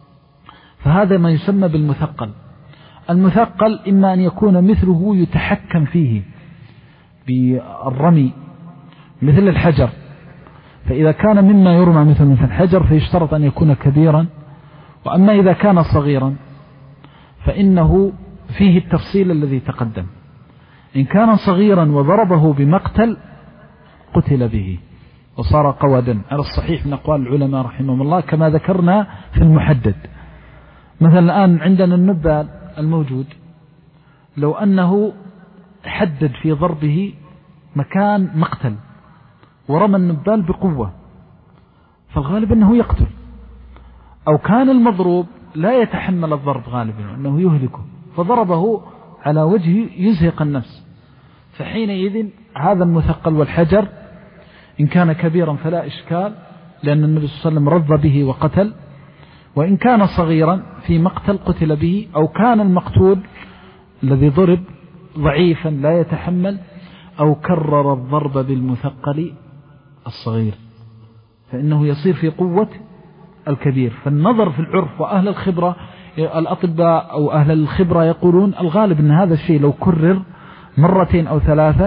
فهذا ما يسمى بالمثقل. المثقل إما أن يكون مثله يتحكم فيه بالرمي مثل الحجر، فإذا كان مما يرمى مثل مثل الحجر فيشترط أن يكون كبيرا. وأما إذا كان صغيرا فإنه فيه التفصيل الذي تقدم. إن كان صغيرا وضربه بمقتل قتل به وصار قودا على الصحيح من أقوال العلماء رحمهم الله، كما ذكرنا في المحدد. مثلا الآن عندنا النبال الموجود، لو أنه حدد في ضربه مكان مقتل ورمى النبال بقوة فالغالب أنه يقتل، أو كان المضروب لا يتحمل الضرب غالبا أنه يهلكه فضربه على وجه يزهق النفس، فحينئذ هذا المثقل. والحجر إن كان كبيرا فلا إشكال، لأن النبي صلى الله عليه وسلم رضى به وقتل. وإن كان صغيرا في مقتل قتل به، أو كان المقتول الذي ضرب ضعيفا لا يتحمل، أو كرر الضرب بالمثقل الصغير، فإنه يصير في قوة الكبير. فالنظر في العرف وأهل الخبرة، الأطباء أو أهل الخبرة يقولون الغالب أن هذا الشيء لو كرر مرتين أو ثلاثة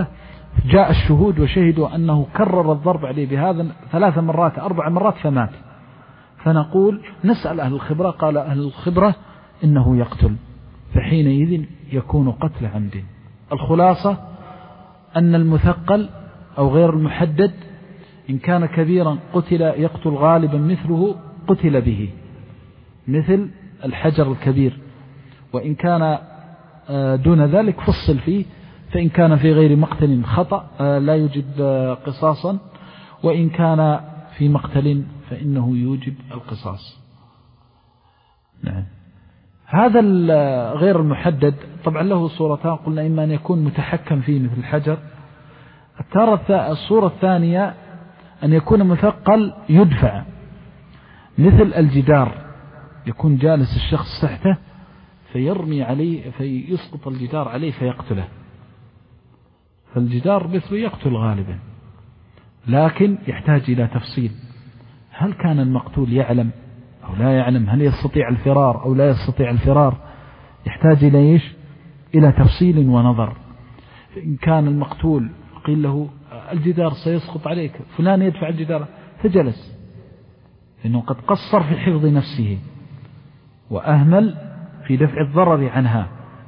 جاء الشهود وشهدوا أنه كرر الضرب عليه بهذا ثلاث مرات أربع مرات فمات، فنقول نسأل أهل الخبرة، قال أهل الخبرة إنه يقتل، فحينئذ يكون قتل عمد. الخلاصة أن المثقل أو غير المحدد إن كان كبيرا قتل يقتل غالبا مثله قتل به مثل الحجر الكبير، وإن كان دون ذلك فصل فيه، فإن كان في غير مقتل خطأ لا يوجب قصاصا، وإن كان في مقتل فإنه يوجب القصاص. نعم. هذا غير المحدد طبعا له صورتان، قلنا إما أن يكون متحكم فيه مثل الحجر، الصورة الثانية أن يكون مثقل يدفع مثل الجدار، يكون جالس الشخص تحته فيرمي عليه فيسقط الجدار عليه فيقتله، فالجدار مثله يقتل غالبا، لكن يحتاج إلى تفصيل، هل كان المقتول يعلم أو لا يعلم، هل يستطيع الفرار أو لا يستطيع الفرار، يحتاج إلى إيش؟ إلى تفصيل ونظر. إن كان المقتول قيل له الجدار سيسقط عليك، فلان يدفع الجدار، فجلس، لأنه قد قصر في حفظ نفسه وأهمل في دفع الضرر عنها.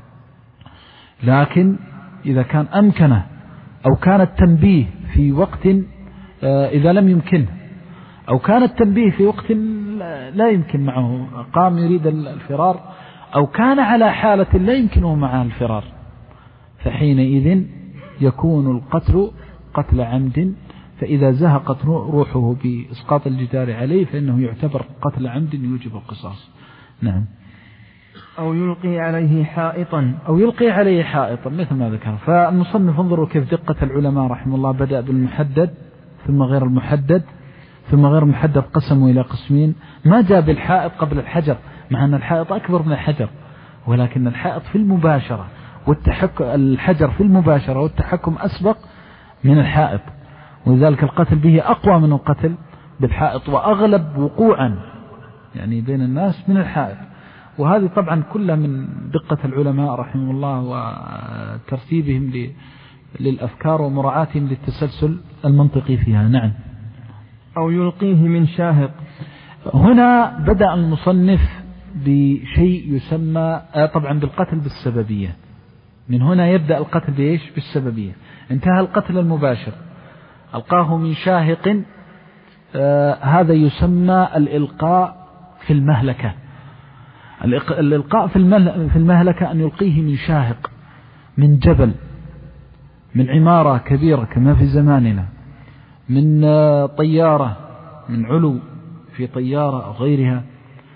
لكن إذا كان أمكنه أو كان التنبيه في وقت إذا لم يمكنه، أو كان التنبيه في وقت لا يمكن معه، قام يريد الفرار، أو كان على حالة لا يمكنه معها الفرار، فحينئذ يكون القتل قتل عمد، فإذا زهقت روحه بإسقاط الجدار عليه فإنه يعتبر قتل عمد يوجب القصاص. نعم. أو يلقي عليه حائطا أو يلقي عليه حائطا مثل ما ذكر. فالمصنف انظروا كيف دقة العلماء رحمه الله، بدأ بالمحدد ثم غير المحدد ثم غير المحدد قسموا إلى قسمين، ما جاء بالحائط قبل الحجر مع أن الحائط أكبر من الحجر، ولكن الحائط في المباشرة والتحكم، الحجر في المباشرة والتحكم أسبق من الحائط، ولذلك القتل به أقوى من القتل بالحائط وأغلب وقوعا يعني بين الناس من الحائط. وهذه طبعا كلها من دقة العلماء رحمه الله وترتيبهم للأفكار ومراعاتهم للتسلسل المنطقي فيها. نعم. أو يلقيه من شاهق. هنا بدأ المصنف بشيء يسمى طبعا بالقتل بالسببية، من هنا يبدأ القتل بإيش؟ بالسببية. انتهى القتل المباشر، ألقاه من شاهق، آه هذا يسمى الإلقاء في المهلكة. الإلقاء في المهلكة أن يلقيه من شاهق، من جبل، من عمارة كبيرة كما في زماننا، من طيارة، من علو في طيارة أو غيرها،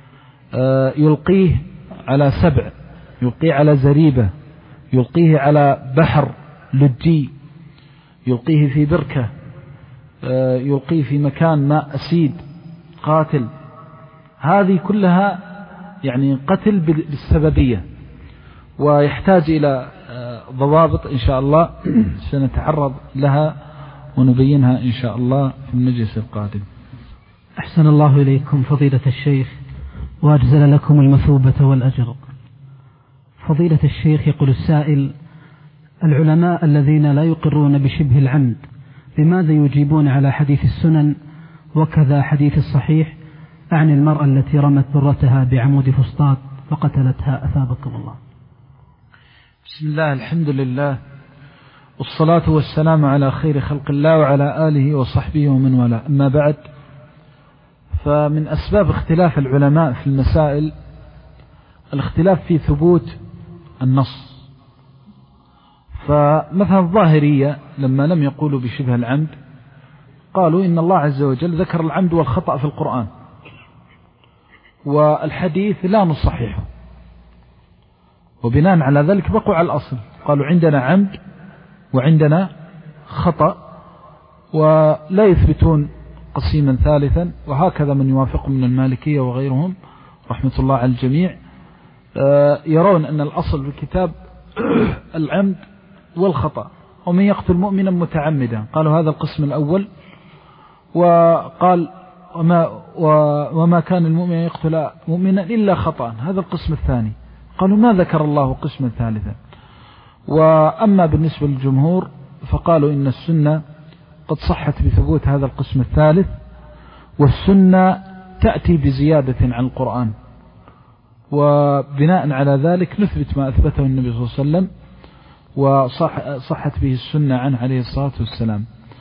يلقيه على سبع، يلقيه على زريبة، يلقيه على بحر لجي، يلقيه في بركة، يلقيه في مكان ماء أسيد قاتل. هذه كلها يعني قتل بالسببية، ويحتاج إلى ضوابط إن شاء الله سنتعرض لها ونبينها إن شاء الله في المجلس القادم. أحسن الله إليكم فضيلة الشيخ وأجزل لكم المثوبة والأجر. فضيلة الشيخ، يقول السائل: العلماء الذين لا يقرون بشبه العمد بماذا يجيبون على حديث السنن وكذا حديث الصحيح عن المرأة التي رمت ذرتها بعمود فسطاط فقتلتها أثابكم الله؟ بسم الله، الحمد لله، والصلاة والسلام على خير خلق الله وعلى آله وصحبه ومن والاه. أما بعد، فمن أسباب اختلاف العلماء في المسائل الاختلاف في ثبوت النص. فمثلا الظاهرية لما لم يقولوا بشبه العمد قالوا إن الله عز وجل ذكر العمد والخطأ في القرآن، والحديث لا نصححه، وبناء على ذلك بقوا على الأصل، قالوا عندنا عمد وعندنا خطأ، ولا يثبتون قسيما ثالثا. وهكذا من يوافق من المالكية وغيرهم رحمة الله على الجميع يرون أن الأصل في الكتاب العمد والخطأ. ومن يقتل مؤمنا متعمدا، قالوا هذا القسم الأول، وقال وما, وما كان المؤمن يقتل مؤمنا إلا خطأ، هذا القسم الثاني. قالوا ما ذكر الله قسما ثالثا. وأما بالنسبة للجمهور فقالوا إن السنة قد صحت بثبوت هذا القسم الثالث، والسنة تأتي بزيادة عن القرآن، وبناء على ذلك نثبت ما أثبته النبي صلى الله عليه وسلم وصحت به السنة عنه عليه الصلاة والسلام.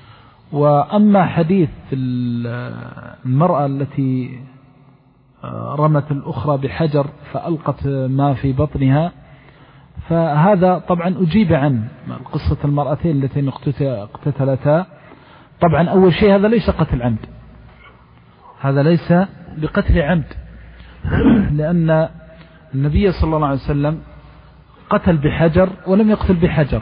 وأما حديث المرأة التي رمت الأخرى بحجر فألقت ما في بطنها، فهذا طبعا أجيب عن قصة المرأتين التي اقتتلتا. طبعا أول شيء هذا ليس قتل عمد، هذا ليس بقتل عمد، لأن النبي صلى الله عليه وسلم قتل بحجر ولم يقتل بحجر،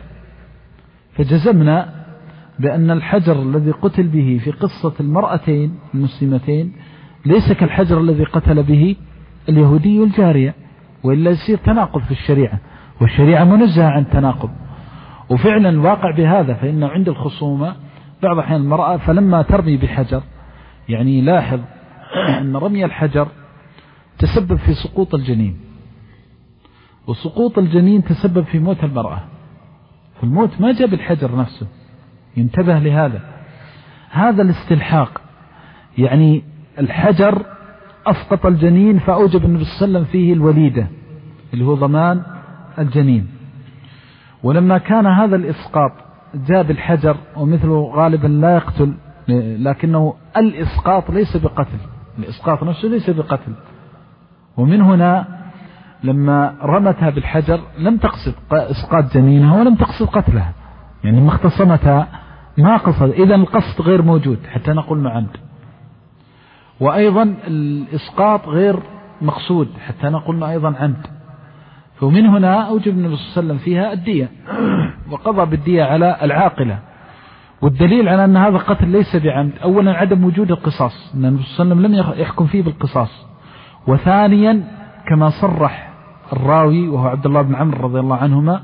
فجزمنا بأن الحجر الذي قتل به في قصة المرأتين المسلمتين ليس كالحجر الذي قتل به اليهودي الجارية، وإلا يصير تناقض في الشريعة، والشريعة منزهة عن تناقض. وفعلا واقع بهذا، فإن عند الخصومة بعض أحيان المرأة فلما ترمي بحجر، يعني لاحظ أن رمي الحجر تسبب في سقوط الجنين، وسقوط الجنين تسبب في موت المرأة، فالموت ما جاء بالحجر نفسه، ينتبه لهذا. هذا الاستلحاق، يعني الحجر أسقط الجنين فأوجب النبي صلى الله عليه وسلم فيه الوليدة اللي هو ضمان الجنين. ولما كان هذا الإسقاط جاء بالحجر ومثله غالبا لا يقتل، لكنه الإسقاط ليس بقتل، الإسقاط نفسه ليس بقتل. ومن هنا لما رمتها بالحجر لم تقصد إسقاط جنينها ولم تقصد قتلها، يعني ما اختصمتها، ما قصد، إذن القصد غير موجود حتى نقول مع عمد. وأيضا الإسقاط غير مقصود حتى نقول أيضا عمد. فمن هنا أوجب النبي صلى الله عليه وسلم فيها الدية، وقضى بالدية على العاقلة. والدليل على أن هذا قتل ليس بعمد، أولا عدم وجود القصاص، أن النبي صلى الله عليه وسلم لم يحكم فيه بالقصاص. وثانيا كما صرح الراوي وهو عبد الله بن عمرو رضي الله عنهما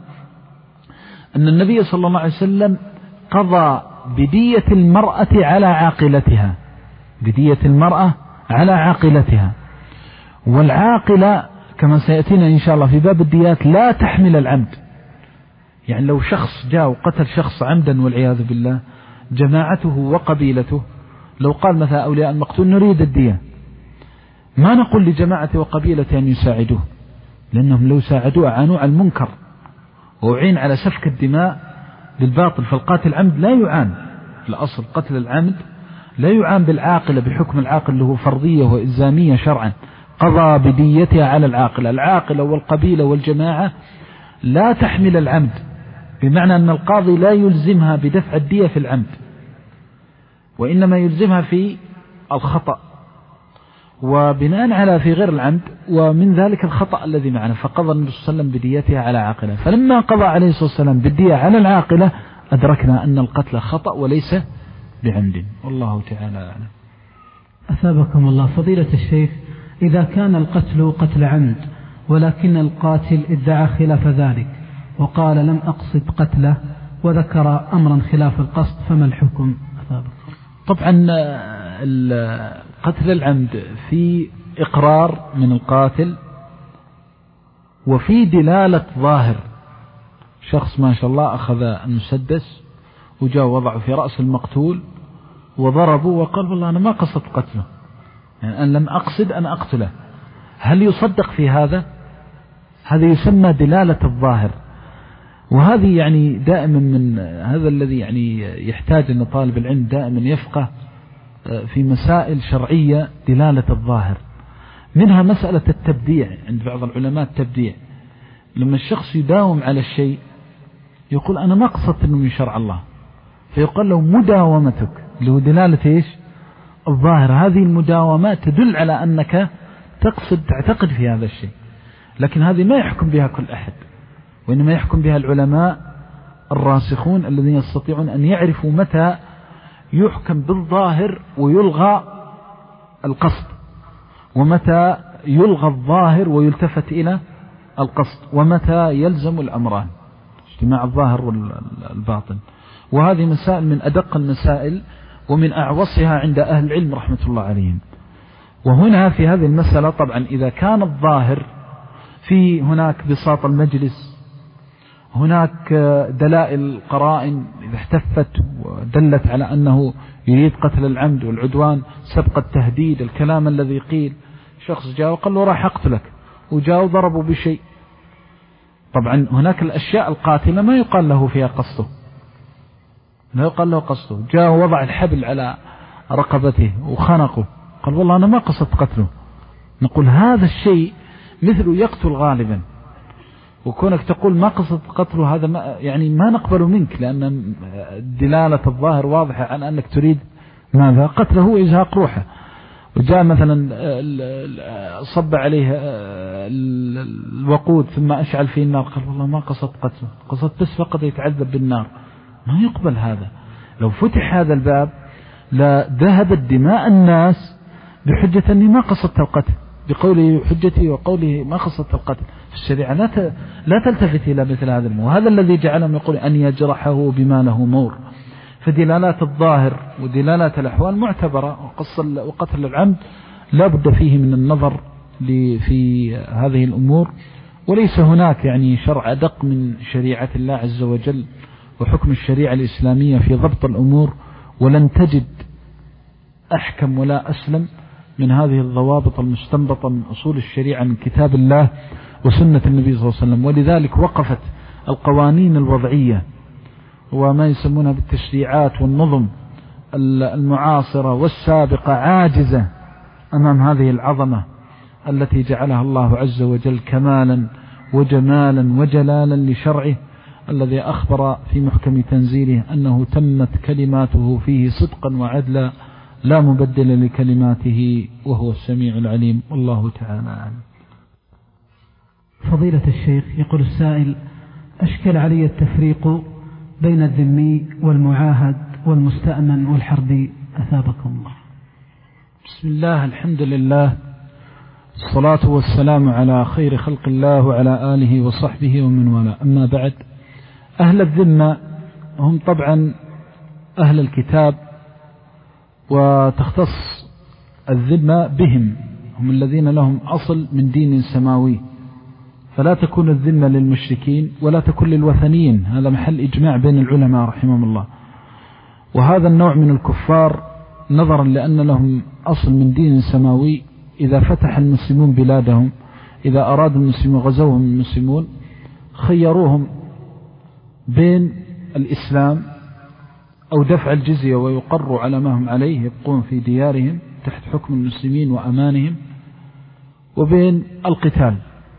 أن النبي صلى الله عليه وسلم قضى بدية المرأة على عاقلتها، بدية المرأة على عاقلتها. والعاقلة كما سيأتينا إن شاء الله في باب الديات لا تحمل العمد، يعني لو شخص جاء وقتل شخص عمدا والعياذ بالله، جماعته وقبيلته لو قال مثلا أولياء المقتول نريد الدية، ما نقول لجماعته وقبيلته أن يساعدوه، لأنهم لو ساعدوه أعانوا على المنكر وأعين على سفك الدماء بالباطل. فالقاتل عمد لا يعان، الأصل قتل العمد لا يعان بالعاقلة بحكم العاقل له فرضية وإلزامية شرعا، قضى بديتها على العاقلة. العاقلة والقبيلة والجماعة لا تحمل العمد، بمعنى أن القاضي لا يلزمها بدفع الدية في العمد، وإنما يلزمها في الخطأ، وبناء على في غير العمد، ومن ذلك الخطأ الذي معنا. فقضى النبي صلى الله عليه وسلم بديتها على عاقلة، فلما قضى عليه الصلاة والسلام بالدية على العاقلة أدركنا أن القتل خطأ وليس بعمد، والله تعالى أعلم. أثابكم الله فضيلة الشيخ، إذا كان القتل قتل عمد ولكن القاتل ادعى خلاف ذلك وقال لم أقصد قتله وذكر أمرا خلاف القصد، فما الحكم؟ أثابكم. طبعا قتل العمد في إقرار من القاتل وفي دلالة ظاهر، شخص ما شاء الله أخذ المسدس وجاء وضعه في رأس المقتول وضربه وقال والله أنا ما قصدت قتله، يعني أن لم أقصد أن أقتله، هل يصدق في هذا؟ هذا يسمى دلالة الظاهر. وهذه يعني دائما من هذا الذي يعني يحتاج أن طالب العلم دائما يفقه في مسائل شرعية دلالة الظاهر. منها مسألة التبديع عند بعض العلماء، التبديع لما الشخص يداوم على الشيء يقول أنا ما قصدت أنه من شرع الله، فيقول له مداومتك اللي هو دلالة إيش؟ الظاهر. هذه المداومات تدل على أنك تقصد تعتقد في هذا الشيء، لكن هذه ما يحكم بها كل أحد، وإنما يحكم بها العلماء الراسخون الذين يستطيعون أن يعرفوا متى يحكم بالظاهر ويلغى القصد، ومتى يلغى الظاهر ويلتفت إلى القصد، ومتى يلزم الأمران اجتماع الظاهر والباطن. وهذه مسائل من أدق المسائل ومن أعوصها عند أهل العلم رحمة الله عليهم. وهنا في هذه المسألة طبعا إذا كان الظاهر في هناك بساط المجلس هناك دلائل قرائن إذا احتفت ودلت على أنه يريد قتل العمد والعدوان، سبق التهديد، الكلام الذي قيل، شخص جاء وقال له راح أقتلك وجاء وضربوا بشيء. طبعا هناك الأشياء القاتلة ما يقال له فيها قصده، لا يقال له قصده. جاء ووضع الحبل على رقبته وخنقه، قال والله أنا ما قصدت قتله. نقول هذا الشيء مثله يقتل غالبا، وكونك تقول ما قصدت قتله هذا ما يعني ما نقبل منك، لأن دلالة الظاهر واضحة عن أنك تريد ماذا؟ قتله وإزهاق روحه. وجاء مثلا صب عليه الوقود ثم أشعل فيه النار، قال والله ما قصدت قتله، قصدت بس فقط يتعذب بالنار. ما يقبل هذا. لو فتح هذا الباب لذهبت دماء الناس بحجة أني ما قصدت القتل، بقوله حجتي وقوله ما قصدت القتل. في الشريعة لا لا تلتفت إلى مثل هذا المو، وهذا الذي جعلهم يقول أن يجرحه بما له مور. فدلالات الظاهر ودلالات الأحوال معتبرة، وقتل العمد لا بد فيه من النظر في هذه الأمور، وليس هناك يعني شرع أدق من شريعة الله عز وجل وحكم الشريعة الإسلامية في ضبط الأمور، ولن تجد أحكم ولا أسلم من هذه الضوابط المستنبطة من أصول الشريعة من كتاب الله وسنة النبي صلى الله عليه وسلم. ولذلك وقفت القوانين الوضعية وما يسمونها بالتشريعات والنظم المعاصرة والسابقة عاجزة أمام هذه العظمة التي جعلها الله عز وجل كمالا وجمالا وجلالا لشرعه، الذي أخبر في محكم تنزيله أنه تمت كلماته فيه صدقا وعدلا لا مبدل لكلماته وهو السميع العليم، والله تعالى أعلم. فضيلة الشيخ، يقول السائل: أشكل علي التفريق بين الذمي والمعاهد والمستأمن والحربي، أثابكم الله. بسم الله، الحمد لله، الصلاة والسلام على خير خلق الله وعلى آله وصحبه ومن والاه، أما بعد. أهل الذمة هم طبعا أهل الكتاب، وتختص الذمة بهم، هم الذين لهم أصل من دين سماوي، فلا تكون الذمة للمشركين ولا تكون للوثنيين، هذا محل إجماع بين العلماء رحمهم الله. وهذا النوع من الكفار نظرا لأن لهم أصل من دين سماوي، إذا فتح المسلمون بلادهم، إذا أراد المسلمون غزوهم المسلمون، خيروهم بين الإسلام أو دفع الجزية ويقروا على ما هم عليه، يبقون في ديارهم تحت حكم المسلمين وأمانهم، وبين القتال.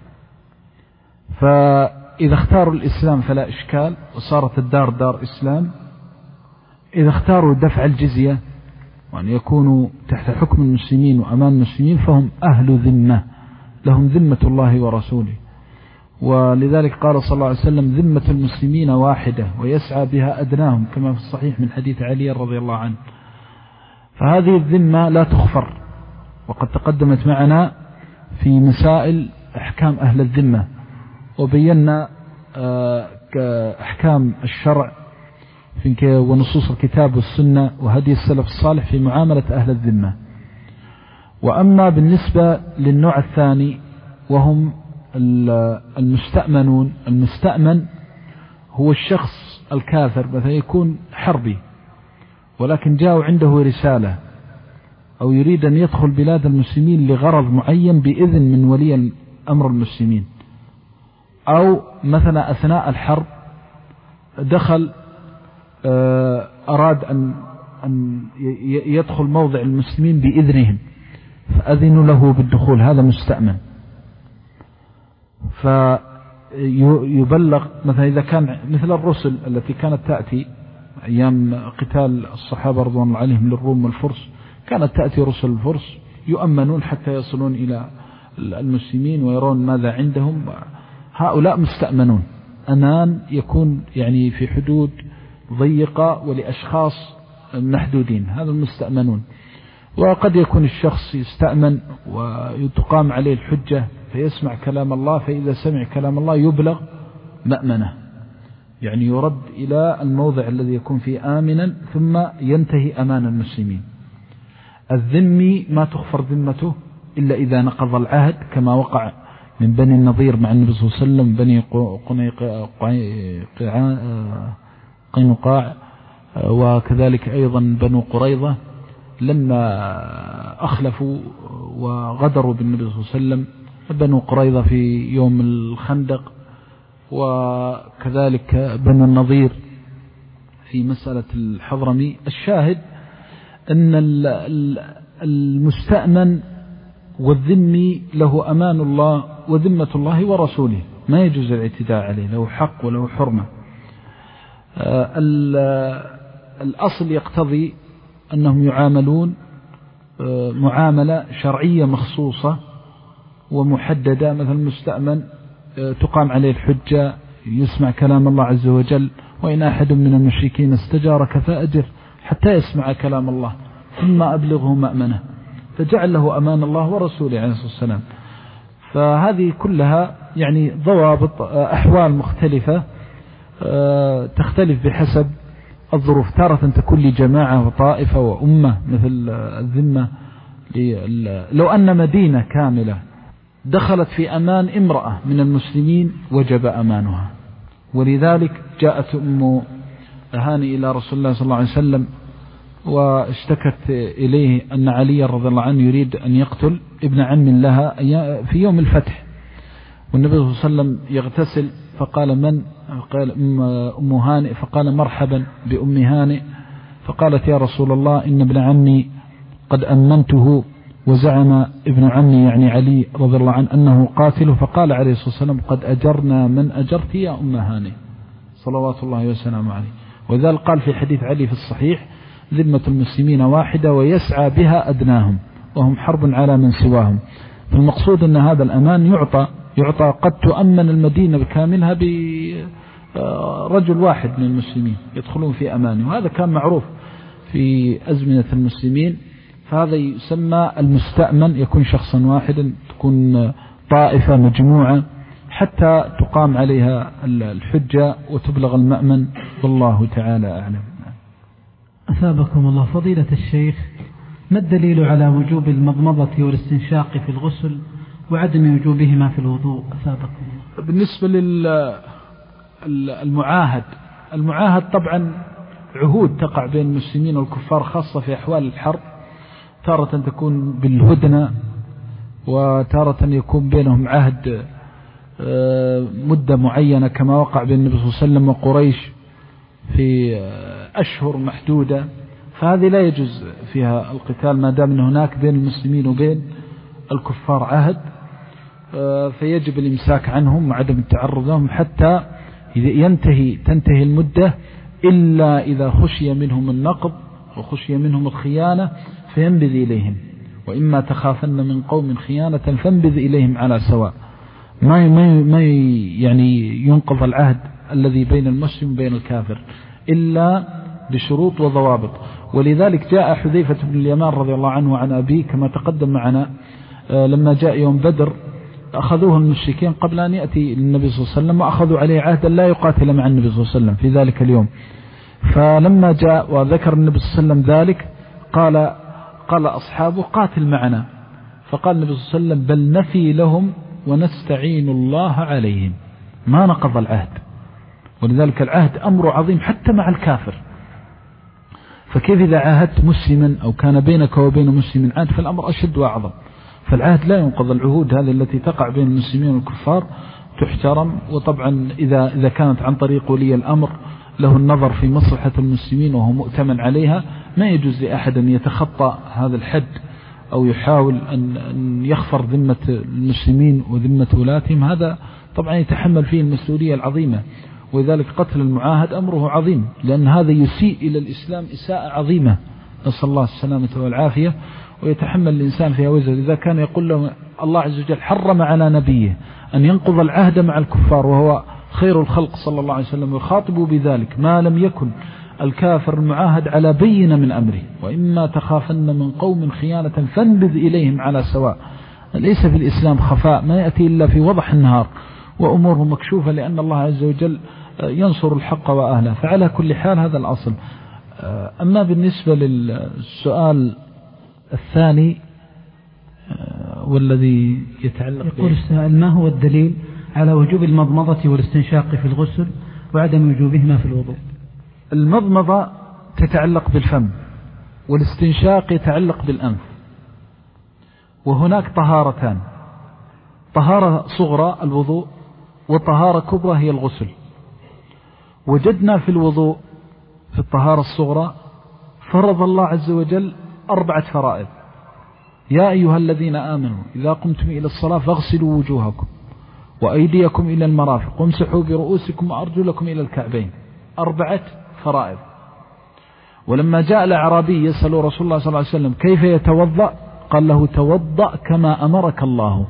فإذا اختاروا الإسلام فلا إشكال وصارت الدار دار إسلام. إذا اختاروا دفع الجزية وأن يكونوا تحت حكم المسلمين وأمان المسلمين فهم أهل ذمة، لهم ذمة الله ورسوله. ولذلك قال صلى الله عليه وسلم: ذمة المسلمين واحدة ويسعى بها أدناهم، كما في الصحيح من حديث علي رضي الله عنه. فهذه الذمة لا تخفر، وقد تقدمت معنا في مسائل أحكام أهل الذمة، وبينا أحكام الشرع ونصوص الكتاب والسنة وهدي السلف الصالح في معاملة أهل الذمة. وأما بالنسبة للنوع الثاني وهم المستأمنون، المستأمن هو الشخص الكافر، مثلا يكون حربي ولكن جاء عنده رسالة أو يريد أن يدخل بلاد المسلمين لغرض معين بإذن من ولي أمر المسلمين، أو مثلا أثناء الحرب دخل أراد أن أن يدخل موضع المسلمين بإذنهم فأذنوا له بالدخول، هذا مستأمن. فيبلغ مثلا إذا كان مثل الرسل التي كانت تأتي أيام قتال الصحابة رضوان الله عليهم للروم والفرس، كانت تأتي رسل الفرس يؤمنون حتى يصلون إلى المسلمين ويرون ماذا عندهم. هؤلاء مستأمنون، أمان يكون يعني في حدود ضيقة ولأشخاص محدودين، هذا المستأمنون. وقد يكون الشخص يستأمن ويتقام عليه الحجة فيسمع كلام الله، فإذا سمع كلام الله يبلغ مأمنة، يعني يرد إلى الموضع الذي يكون فيه آمنا ثم ينتهي أمان المسلمين. الذمي ما تغفر ذمته إلا إذا نقض العهد، كما وقع من بني النضير مع النبي صلى الله عليه وسلم، بني قينقاع، وكذلك أيضا بنو قريظة لما أخلفوا وغدروا بالنبي صلى الله عليه وسلم، بنو قريظة في يوم الخندق، وكذلك بنو النضير في مسألة الحضرمي. الشاهد أن المستأمن والذمي له أمان الله وذمة الله ورسوله، ما يجوز الاعتداء عليه، له حق وله حرمة. الأصل يقتضي أنهم يعاملون معاملة شرعية مخصوصة ومحددة. مثل المستأمن تقام عليه الحجة، يسمع كلام الله عز وجل، وإن أحد من المشركين استجارك فأجر حتى يسمع كلام الله ثم أبلغه مأمنه، فجعل له أمان الله ورسوله عليه الصلاة والسلام. فهذه كلها يعني ضوابط أحوال مختلفة تختلف بحسب الظروف. تارة تكون لجماعة وطائفة وأمة مثل الذمة. لو أن مدينة كاملة دخلت في أمان امرأة من المسلمين وجب أمانها، ولذلك جاءت أم هاني إلى رسول الله صلى الله عليه وسلم واشتكت إليه أن علي رضي الله عنه يريد أن يقتل ابن عم لها في يوم الفتح، والنبي صلى الله عليه وسلم يغتسل، فقال من؟ قال أم هانئ، فقال مرحبا بأم هانئ، فقالت يا رسول الله إن ابن عمي قد أمنته وزعم ابن عمي يعني علي رضي الله عنه أنه قاتله، فقال عليه الصلاة والسلام قد أجرنا من أجرت يا أم هانئ صلوات الله وسلامه عليه. وذلك قال في حديث علي في الصحيح ذمة المسلمين واحدة ويسعى بها أدناهم وهم حرب على من سواهم. فالمقصود أن هذا الأمان يعطى يعطى قد تؤمن المدينة بكاملها برجل واحد من المسلمين يدخلون في أمانه، وهذا كان معروف في أزمنة المسلمين. فهذا يسمى المستأمن، يكون شخصا واحدا، تكون طائفة مجموعة حتى تقام عليها الحجة وتبلغ المأمن، والله تعالى أعلم. أثابكم الله. فضيلة الشيخ، ما الدليل على وجوب المضمضة والاستنشاق في الغسل وعدم وجوبهما في الوضوء؟ أثابكم الله. بالنسبة للمعاهد، المعاهد طبعا عهود تقع بين المسلمين والكفار خاصة في أحوال الحرب، تارة تكون بالهدنة وتارة يكون بينهم عهد مدة معينة كما وقع بين النبي صلى الله عليه وسلم وقريش في أشهر محدودة، فهذه لا يجوز فيها القتال ما دام هناك بين المسلمين وبين الكفار عهد، فيجب الإمساك عنهم وعدم التعرض لهم حتى ينتهي تنتهي المدة، إلا إذا خشي منهم النقض وخشي منهم الخيانة فينبذ إليهم، وإما تخافن من قوم خيانة فانبذ إليهم على سواء. ما ما يعني ينقض العهد الذي بين المسلم وبين الكافر إلا بشروط وضوابط. ولذلك جاء حذيفة بن اليمان رضي الله عنه وعن أبيه كما تقدم معنا، لما جاء يوم بدر أخذوه المشركين قبل أن يأتي النبي صلى الله عليه وسلم، وأخذوا عليه عهدا لا يقاتل مع النبي صلى الله عليه وسلم في ذلك اليوم. فلما جاء وذكر النبي صلى الله عليه وسلم ذلك قال قال أصحابه قاتل معنا، فقال النبي صلى الله عليه وسلم بل نفي لهم ونستعين الله عليهم، ما نقض العهد. ولذلك العهد أمر عظيم حتى مع الكافر، فكيف إذا عاهدت مسلما أو كان بينك وبين مسلم عهد فالأمر أشد وأعظم. فالعهد لا ينقض، العهود هذه التي تقع بين المسلمين والكفار تحترم، وطبعا إذا إذا كانت عن طريق ولي الأمر له النظر في مصلحة المسلمين وهو مؤتمن عليها، ما يجوز لأحد أن يتخطى هذا الحد أو يحاول أن يخفر ذمة المسلمين وذمة ولاتهم، هذا طبعا يتحمل فيه المسؤولية العظيمة. ولذلك قتل المعاهد أمره عظيم، لأن هذا يسيء إلى الإسلام إساءة عظيمة، نسأل الله السلامة والعافية، ويتحمل الإنسان فيها وزر. إذا كان يقول له الله عز وجل حرم على نبيه أن ينقض العهد مع الكفار وهو خير الخلق صلى الله عليه وسلم، ويخاطبوا بذلك ما لم يكن الكافر المعاهد على بينة من أمره، وإما تخافن من قوم خيانة فانبذ إليهم على سواء. ليس في الإسلام خفاء، ما يأتي إلا في وضح النهار وأموره مكشوفة، لأن الله عز وجل ينصر الحق وأهله. فعلى كل حال هذا الأصل. أما بالنسبة للسؤال الثاني هو الذي يتعلق به. يقول السائل: ما هو الدليل على وجوب المضمضة والاستنشاق في الغسل وعدم وجوبهما في الوضوء؟ المضمضة تتعلق بالفم، والاستنشاق يتعلق بالأنف. وهناك طهارتان: طهارة صغرى الوضوء، وطهارة كبرى هي الغسل. وجدنا في الوضوء في الطهارة الصغرى فرض الله عز وجل أربعة فرائض: يا أيها الذين آمنوا إذا قمتم إلى الصلاة فاغسلوا وجوهكم وأيديكم إلى المرافق وامسحوا برؤوسكم وأرجلكم إلى الكعبين. أربعة فرائض. ولما جاء الأعرابي يسأل رسول الله صلى الله عليه وسلم كيف يتوضأ، قال له: توضأ كما أمرك الله.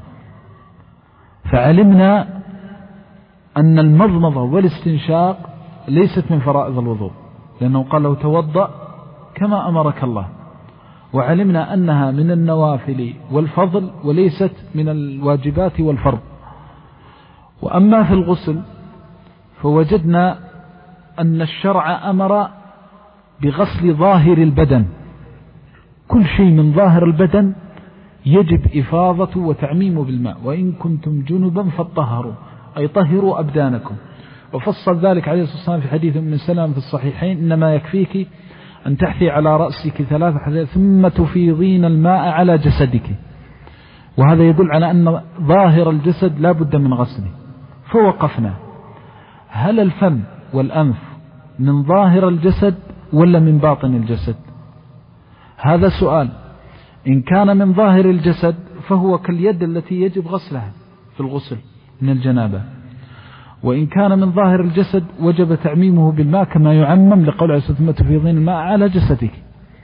فعلمنا أن المضمضة والاستنشاق ليست من فرائض الوضوء، لأنه قال له: توضأ كما أمرك الله. وعلمنا أنها من النوافل والفضل وليست من الواجبات والفرض. وأما في الغسل فوجدنا أن الشرع أمر بغسل ظاهر البدن، كل شيء من ظاهر البدن يجب إفاضة وتعميم بالماء، وإن كنتم جنبا فاطهروا، أي طهروا أبدانكم. وفصل ذلك عليه الصلاة والسلام في حديث ابن سلام في الصحيحين: إنما يكفيك أن تحثي على رأسك ثلاث حثيات ثم تفيضين الماء على جسدك. وهذا يدل على أن ظاهر الجسد لا بد من غسله. فوقفنا: هل الفم والأنف من ظاهر الجسد ولا من باطن الجسد؟ هذا سؤال. إن كان من ظاهر الجسد فهو كاليد التي يجب غسلها في الغسل من الجنابة، وإن كان من ظاهر الجسد وجب تعميمه بالماء كما يعمم لقول عليه ثم تفيضين الماء على جسدك.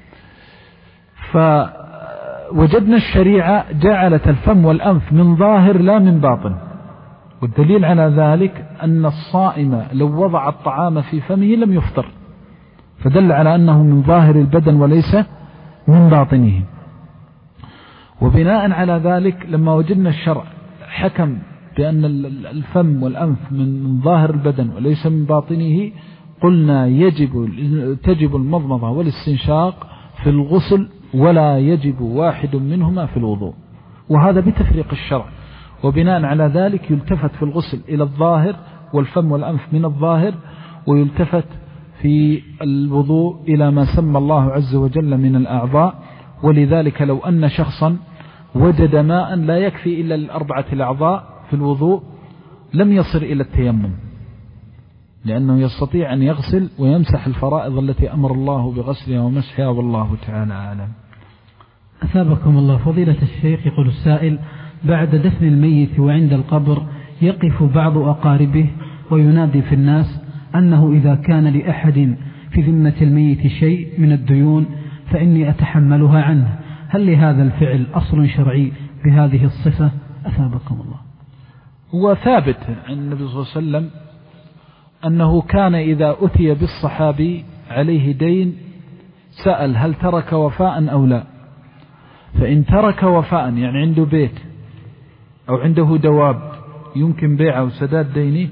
فوجدنا الشريعة جعلت الفم والأنف من ظاهر لا من باطن. والدليل على ذلك أن الصائم لو وضع الطعام في فمه لم يفطر، فدل على أنه من ظاهر البدن وليس من باطنه. وبناء على ذلك لما وجدنا الشرع حكم بأن الفم والأنف من ظاهر البدن وليس من باطنه، قلنا يجب تجب المضمضة والاستنشاق في الغسل ولا يجب واحد منهما في الوضوء، وهذا بتفريق الشرع. وبناء على ذلك يلتفت في الغسل إلى الظاهر، والفم والأنف من الظاهر، ويلتفت في الوضوء إلى ما سمى الله عز وجل من الأعضاء. ولذلك لو أن شخصا وجد ماء لا يكفي إلا الأربعة الأعضاء في الوضوء لم يصل إلى التيمم، لأنه يستطيع أن يغسل ويمسح الفرائض التي أمر الله بغسلها ومسحها، والله تعالى أعلم. أثابكم الله. فضيلة الشيخ، يقول السائل: بعد دفن الميت وعند القبر يقف بعض أقاربه وينادي في الناس أنه إذا كان لأحد في ذمة الميت شيء من الديون فإني أتحملها عنه، هل لهذا الفعل أصل شرعي بهذه الصفة؟ أثابكم الله. هو ثابت عن النبي صلى الله عليه وسلم أنه كان إذا أتي بالصحابي عليه دين سأل هل ترك وفاء أو لا، فإن ترك وفاء يعني عنده بيت أو عنده دواب يمكن بيعه وسداد دينه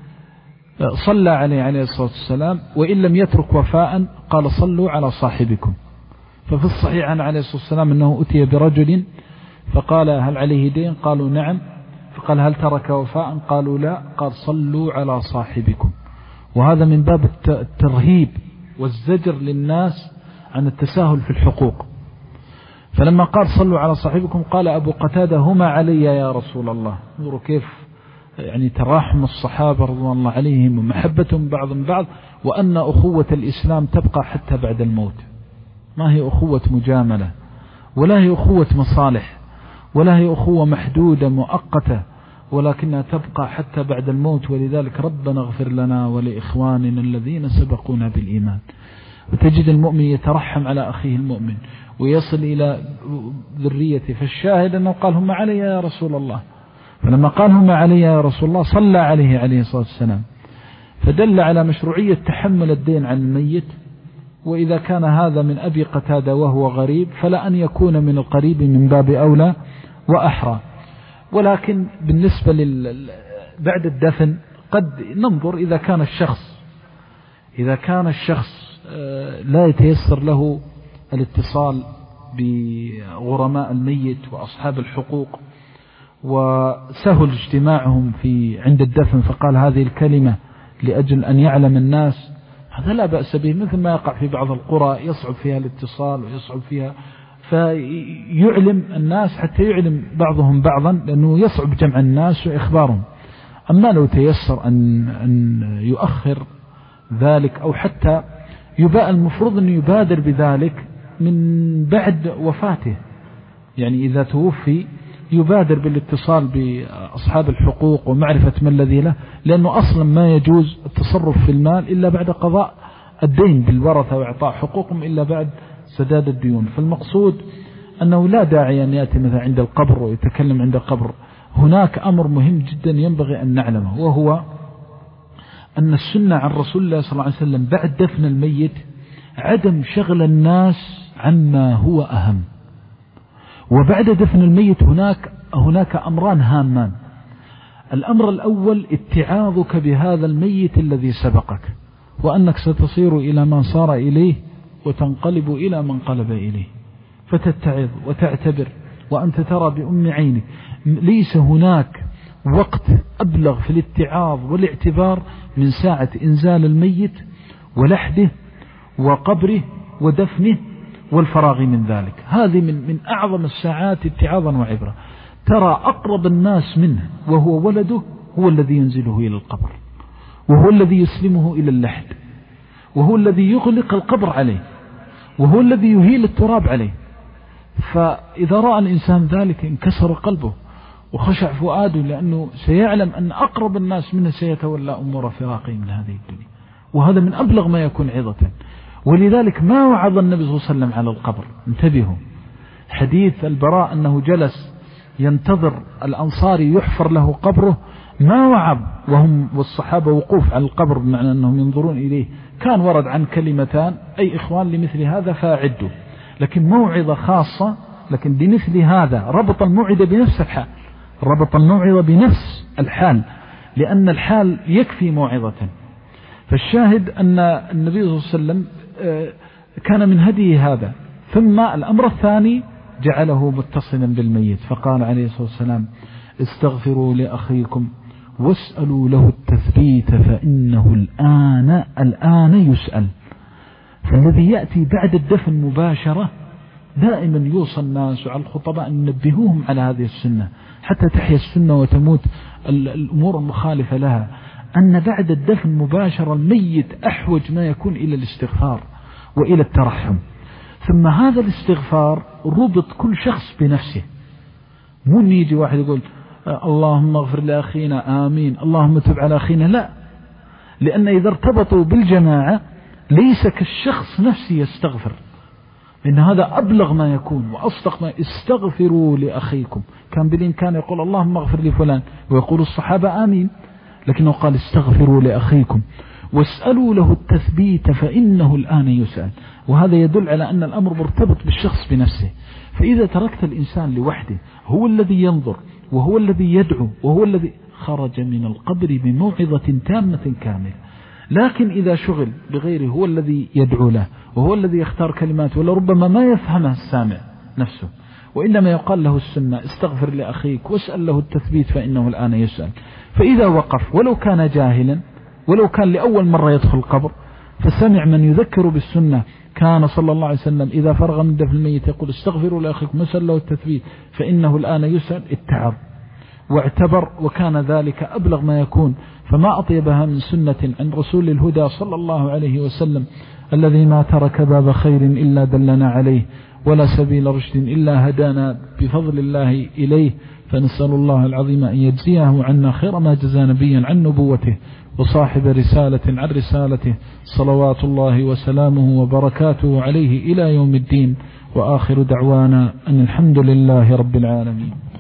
صلى عليه عليه الصلاة والسلام، وإن لم يترك وفاء قال صلوا على صاحبكم. ففي الصحيح عن عليه الصلاة والسلام أنه أتي برجل فقال هل عليه دين؟ قالوا نعم. فقال هل ترك وفاء؟ قالوا لا. قال صلوا على صاحبكم. وهذا من باب الترهيب والزجر للناس عن التساهل في الحقوق. فلما قال صلوا على صاحبكم قال أبو قتادة هما علي يا رسول الله. انظروا كيف يعني تراحم الصحابة رضوان الله عليهم ومحبتهم بعضهم بعض، وأن أخوة الإسلام تبقى حتى بعد الموت، ما هي أخوة مجاملة ولا هي أخوة مصالح ولا هي أخوة محدودة مؤقتة، ولكنها تبقى حتى بعد الموت. ولذلك ربنا اغفر لنا ولإخواننا الذين سبقونا بالإيمان. وتجد المؤمن يترحم على أخيه المؤمن ويصل إلى ذريته. فالشاهد أنه قال هم علي يا رسول الله، فلما قال هم علي يا رسول الله صلى عليه عليه الصلاة والسلام، فدل على مشروعية تحمل الدين عن الميت. وإذا كان هذا من أبي قتادة وهو غريب فلا أن يكون من القريب من باب أولى وأحرى. ولكن بالنسبة لل... بعد الدفن قد ننظر إذا كان الشخص إذا كان الشخص لا يتيسر له الاتصال بغرماء الميت وأصحاب الحقوق، وسهل اجتماعهم في عند الدفن، فقال هذه الكلمة لأجل أن يعلم الناس، هذا لا بأس به، مثل ما يقع في بعض القرى يصعب فيها الاتصال ويصعب فيها، فيعلم الناس حتى يعلم بعضهم بعضا، لأنه يصعب جمع الناس وإخبارهم. أما لو تيسر أن, أن يؤخر ذلك، أو حتى يبقى المفروض أن يبادر بذلك من بعد وفاته، يعني إذا توفي يبادر بالاتصال بأصحاب الحقوق ومعرفة ما الذي له، لأنه أصلا ما يجوز التصرف في المال إلا بعد قضاء الدين بالورثة وإعطاء حقوقهم إلا بعد سداد الديون. فالمقصود أنه لا داعي أن يأتي مثلا عند القبر ويتكلم عند القبر. هناك أمر مهم جدا ينبغي أن نعلمه، وهو أن السنة عن رسول الله صلى الله عليه وسلم بعد دفن الميت عدم شغل الناس عما هو أهم. وبعد دفن الميت هناك هناك أمران هامان. الأمر الأول اتعاظك بهذا الميت الذي سبقك، وأنك ستصير إلى من صار إليه وتنقلب إلى من قلب إليه، فتتعظ وتعتبر وأنت ترى بأم عينك. ليس هناك وقت أبلغ في الاتعاظ والاعتبار من ساعة إنزال الميت ولحده وقبره ودفنه والفراغ من ذلك. هذه من, من أعظم الساعات اتعاظا وعبرة. ترى أقرب الناس منه وهو ولده هو الذي ينزله إلى القبر، وهو الذي يسلمه إلى اللحد، وهو الذي يغلق القبر عليه، وهو الذي يهيل التراب عليه. فإذا رأى الإنسان ذلك انكسر قلبه وخشع فؤاده، لأنه سيعلم أن أقرب الناس منه سيتولى أمور فراقه من هذه الدنيا، وهذا من أبلغ ما يكون عظة. ولذلك ما وعظ النبي صلى الله عليه وسلم على القبر. انتبهوا، حديث البراء أنه جلس ينتظر الأنصاري يحفر له قبره، ما وعظ وهم والصحابة وقوف على القبر بمعنى أنهم ينظرون إليه. كان ورد عن كلمتان أي إخوان لمثل هذا فاعدوا، لكن موعظة خاصة، لكن بمثل هذا ربط الموعظة بنفس الحال، ربط الموعظة بنفس الحال، لأن الحال يكفي موعظة. فالشاهد أن النبي صلى الله عليه وسلم كان من هديه هذا. ثم الأمر الثاني جعله متصلا بالميت، فقال عليه الصلاة والسلام استغفروا لأخيكم واسألوا له التثبيت فإنه الآن الآن يسأل. فالذي يأتي بعد الدفن مباشرة دائما يوصى الناس وعلى الخطباء أن ننبهوهم على هذه السنة حتى تحيا السنة وتموت الأمور المخالفة لها، أن بعد الدفن مباشرة الميت أحوج ما يكون إلى الاستغفار وإلى الترحم. ثم هذا الاستغفار ربط كل شخص بنفسه، مو يجي واحد يقول اللهم اغفر لأخينا آمين اللهم تب على أخينا، لا، لأن إذا ارتبطوا بالجماعة ليس كالشخص نفسه يستغفر، إن هذا أبلغ ما يكون وأصدق ما. استغفروا لأخيكم، كان بالإمكان يقول اللهم اغفر لفلان ويقول الصحابة آمين، لكنه قال استغفروا لأخيكم واسألوا له التثبيت فإنه الآن يسأل. وهذا يدل على أن الأمر مرتبط بالشخص بنفسه. فإذا تركت الإنسان لوحده هو الذي ينظر وهو الذي يدعو وهو الذي خرج من القبر بموعظة تامة كاملة. لكن إذا شغل بغيره هو الذي يدعو له وهو الذي يختار كلمات ولربما ما يفهمها السامع نفسه، وإنما يقال له السنة استغفر لأخيك واسأل له التثبيت فإنه الآن يسأل. فإذا وقف ولو كان جاهلا ولو كان لأول مرة يدخل القبر فسمع من يذكر بالسنة، كان صلى الله عليه وسلم إذا فرغ من دفن الميت يقول استغفروا لأخيكم واسأل له التثبيت فإنه الآن يسأل، اتعظ واعتبر، وكان ذلك أبلغ ما يكون. فما أطيبها من سنة عن رسول الهدى صلى الله عليه وسلم الذي ما ترك باب خير إلا دلنا عليه ولا سبيل رشد إلا هدانا بفضل الله إليه. فنسأل الله العظيم أن يجزيه عنا خير ما جزى نبيا عن نبوته وصاحب رسالة عن رسالته، صلوات الله وسلامه وبركاته عليه إلى يوم الدين. وآخر دعوانا أن الحمد لله رب العالمين.